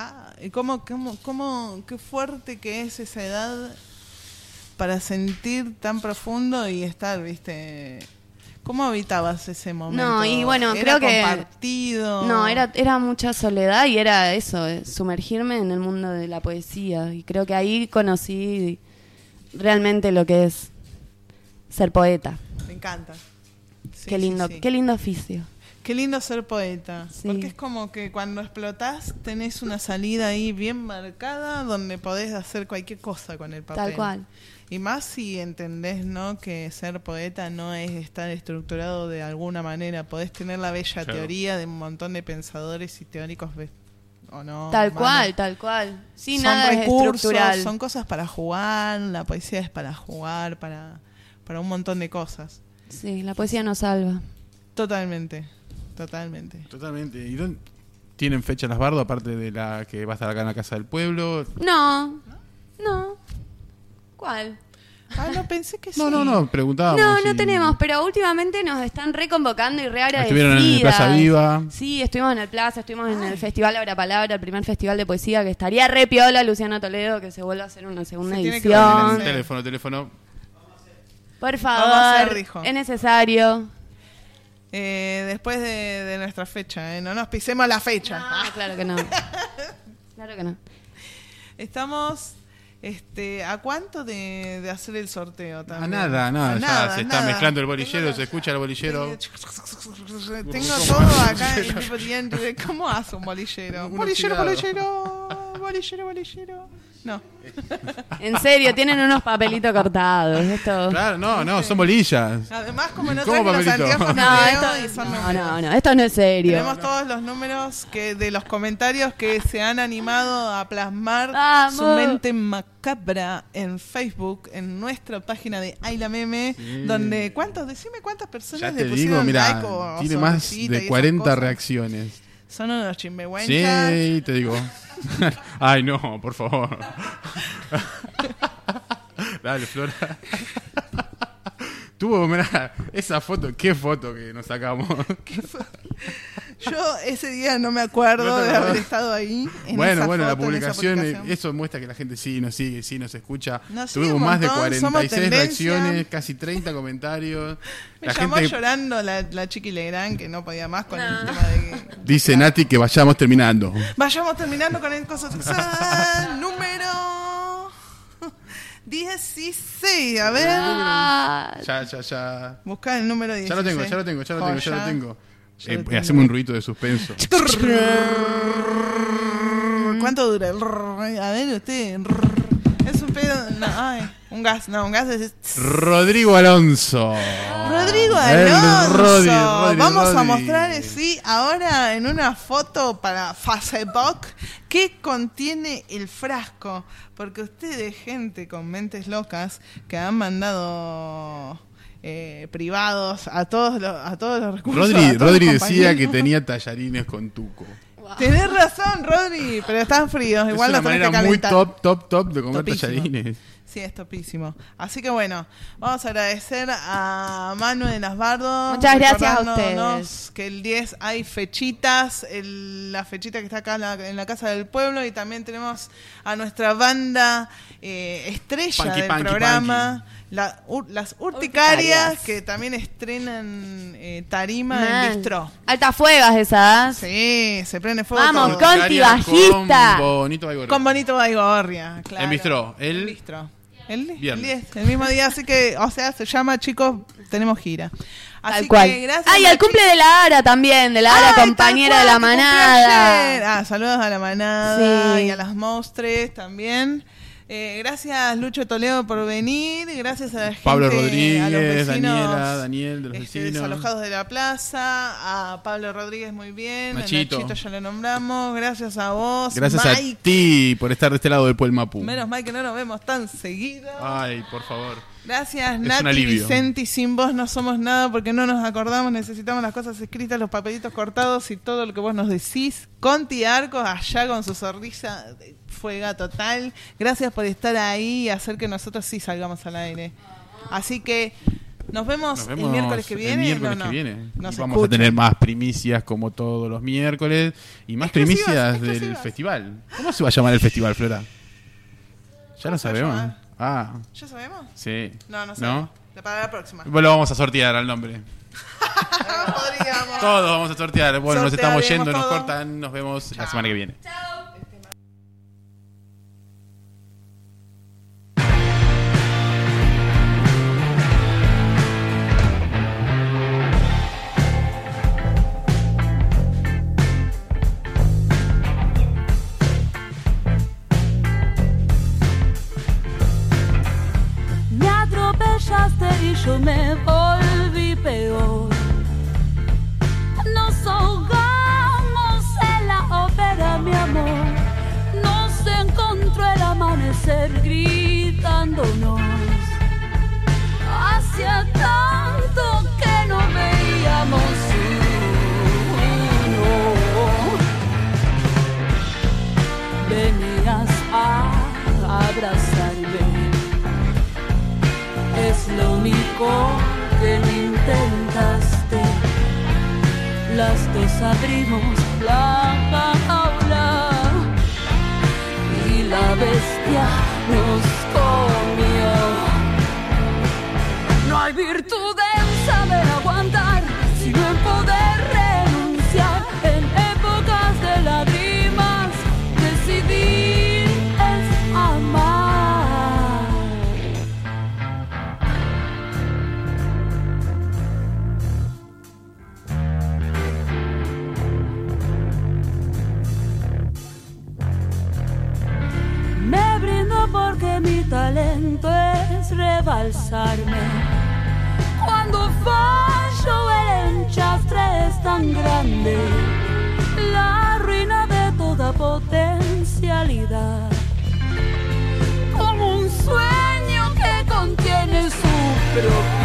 Qué fuerte que es esa edad para sentir tan profundo y estar, ¿viste? ¿Cómo habitabas ese momento? No, y bueno, ¿Era creo que compartido? No, era mucha soledad y era eso, sumergirme en el mundo de la poesía. Y creo que ahí conocí realmente lo que es ser poeta. Me encanta. Sí, qué lindo, sí, sí. Qué lindo oficio. Qué lindo ser poeta, Sí. porque es como que cuando explotás tenés una salida ahí bien marcada donde podés hacer cualquier cosa con el papel. Tal cual. Y más si entendés, ¿no?, que ser poeta no es estar estructurado de alguna manera. Podés tener la bella Claro. teoría de un montón de pensadores y teóricos, ¿o no? Tal Manu? cual. Sí, Son nada es recursos, estructural. son cosas para jugar, la poesía es para jugar, para un montón de cosas. Sí, la poesía nos salva. Totalmente. Totalmente. ¿Y dónde tienen fecha las Bardo, aparte de la que va a estar acá en la Casa del Pueblo? No. ¿Cuál? No, pensé que sí. No, preguntábamos. No tenemos, pero últimamente nos están reconvocando y reagradecidas. Estuvieron en el Plaza Viva. Sí, estuvimos en el Plaza, estuvimos en el Festival Abra Palabra, el primer festival de poesía, que estaría re piola, Luciano Toledo, que se vuelva a hacer una segunda Se tiene que edición. volver Teléfono. Por Vamos a hacer, favor, dijo. es necesario. Después de nuestra fecha, no nos pisemos la fecha. No, claro que no. Claro que no. Estamos ¿a cuánto de hacer el sorteo también? Nada, ya se está mezclando el bolillero, se escucha el bolillero. Tengo todo acá en tipo diente. ¿Cómo hace un bolillero? Un Bolillero. No. En serio, tienen unos papelitos cortados. Esto... Claro, no, son bolillas. Además, como no ¿Cómo traje los papelito? anteojos, No, esto no es serio. Tenemos todos los números de los comentarios que se han animado a plasmar ¡Vamos! su mente macabra en Facebook, en nuestra página de Ayla Meme, donde decime cuántas personas Ya le te pusieron digo, like mira, o tiene más sonrisita y de esas 40 cosas. reacciones. Son unos chimbehuenchas. Sí, te digo. Ay, no, por favor. Dale, Flora. Tuvo, mirá, esa foto, qué foto que nos sacamos. Yo ese día no me acuerdo de haber estado ahí. Bueno, la publicación, eso muestra que la gente sí nos sigue, sí nos escucha. Tuvimos más de 46 reacciones, casi 30 comentarios. Me llamó llorando la Chiqui Legrand, que no podía más con el tema de que... Dice Nati que vayamos terminando. Vayamos terminando con el coso número 16. A ver. Ya. Busca el número 16. Ya lo tengo. Hacemos un ruido de suspenso. ¿Cuánto dura? A ver, usted. Es un pedo. Un gas es. Rodrigo Alonso. Rodri. Vamos a mostrar, ahora en una foto para Facebook qué contiene el frasco. Porque ustedes, gente con mentes locas, que han mandado privados a todos los recursos. Rodri decía que tenía tallarines con tuco. Wow. Tenés razón, Rodri, pero están fríos. Igual es una manera muy top de comer tallarines. Sí, es topísimo. Así que bueno, vamos a agradecer a Manu de Nasbardo. Muchas gracias a ustedes. Que el 10 hay fechitas, la fechita que está acá en la Casa del Pueblo, y también tenemos a nuestra banda estrella del programa, las Urticarias, que también estrenan tarima en Bistró. Altas fuegas esas. Sí, se prende fuego. Vamos, Conti bajista. Con Bonito Baigorria, claro. En Bistró. En Bistró. El viernes. El mismo día, así que, se llama, chicos, tenemos gira. Así tal cual. Que gracias. Y el cumple de la Ara también, de la Ara, compañera de la manada. Saludos a la manada, sí. Y a las monstruos también. Gracias, Lucho Toledo, por venir. Gracias a la gente, Pablo Rodríguez, a los vecinos, Daniel de los vecinos. Desalojados de la plaza. A Pablo Rodríguez, muy bien. Nachito. A Nachito ya lo nombramos. Gracias a vos, gracias Mike. a ti por estar de este lado del Puelmapu. Menos mal que no nos vemos tan seguido. Ay, por favor. Gracias, Nati, Vicenti. Sin vos no somos nada porque no nos acordamos. Necesitamos las cosas escritas, los papelitos cortados y todo lo que vos nos decís. Conti Arcos, allá con su sonrisa fuega total. Gracias por estar ahí y hacer que nosotros sí salgamos al aire. Así que nos vemos el miércoles que viene. Vamos a tener más primicias como todos los miércoles y más primicias del festival. ¿Cómo se va a llamar el festival, Flora? Ya lo sabemos. ¿Ya sabemos? Sí. No sabemos. Para la próxima. Bueno, vamos a sortear al nombre. Podríamos. Todos vamos a sortear. Bueno, nos estamos yendo, nos todo. cortan. Nos vemos la semana que viene. Chao. Y yo me volví peor. Nos ahogamos en la ópera, mi amor. Nos encontró el amanecer gritándonos. Hacía tanto que no veíamos uno. Venías a abrazarme. Es lo único que no intentaste. Las dos abrimos la jaula y la bestia nos comió. No hay virtud en saber aguantar, sino en poder renunciar. En épocas de lágrimas, decidir es amar. Porque mi talento es rebalsarme. Cuando fallo el enchastre es tan grande, la ruina de toda potencialidad. Como un sueño que contiene su propio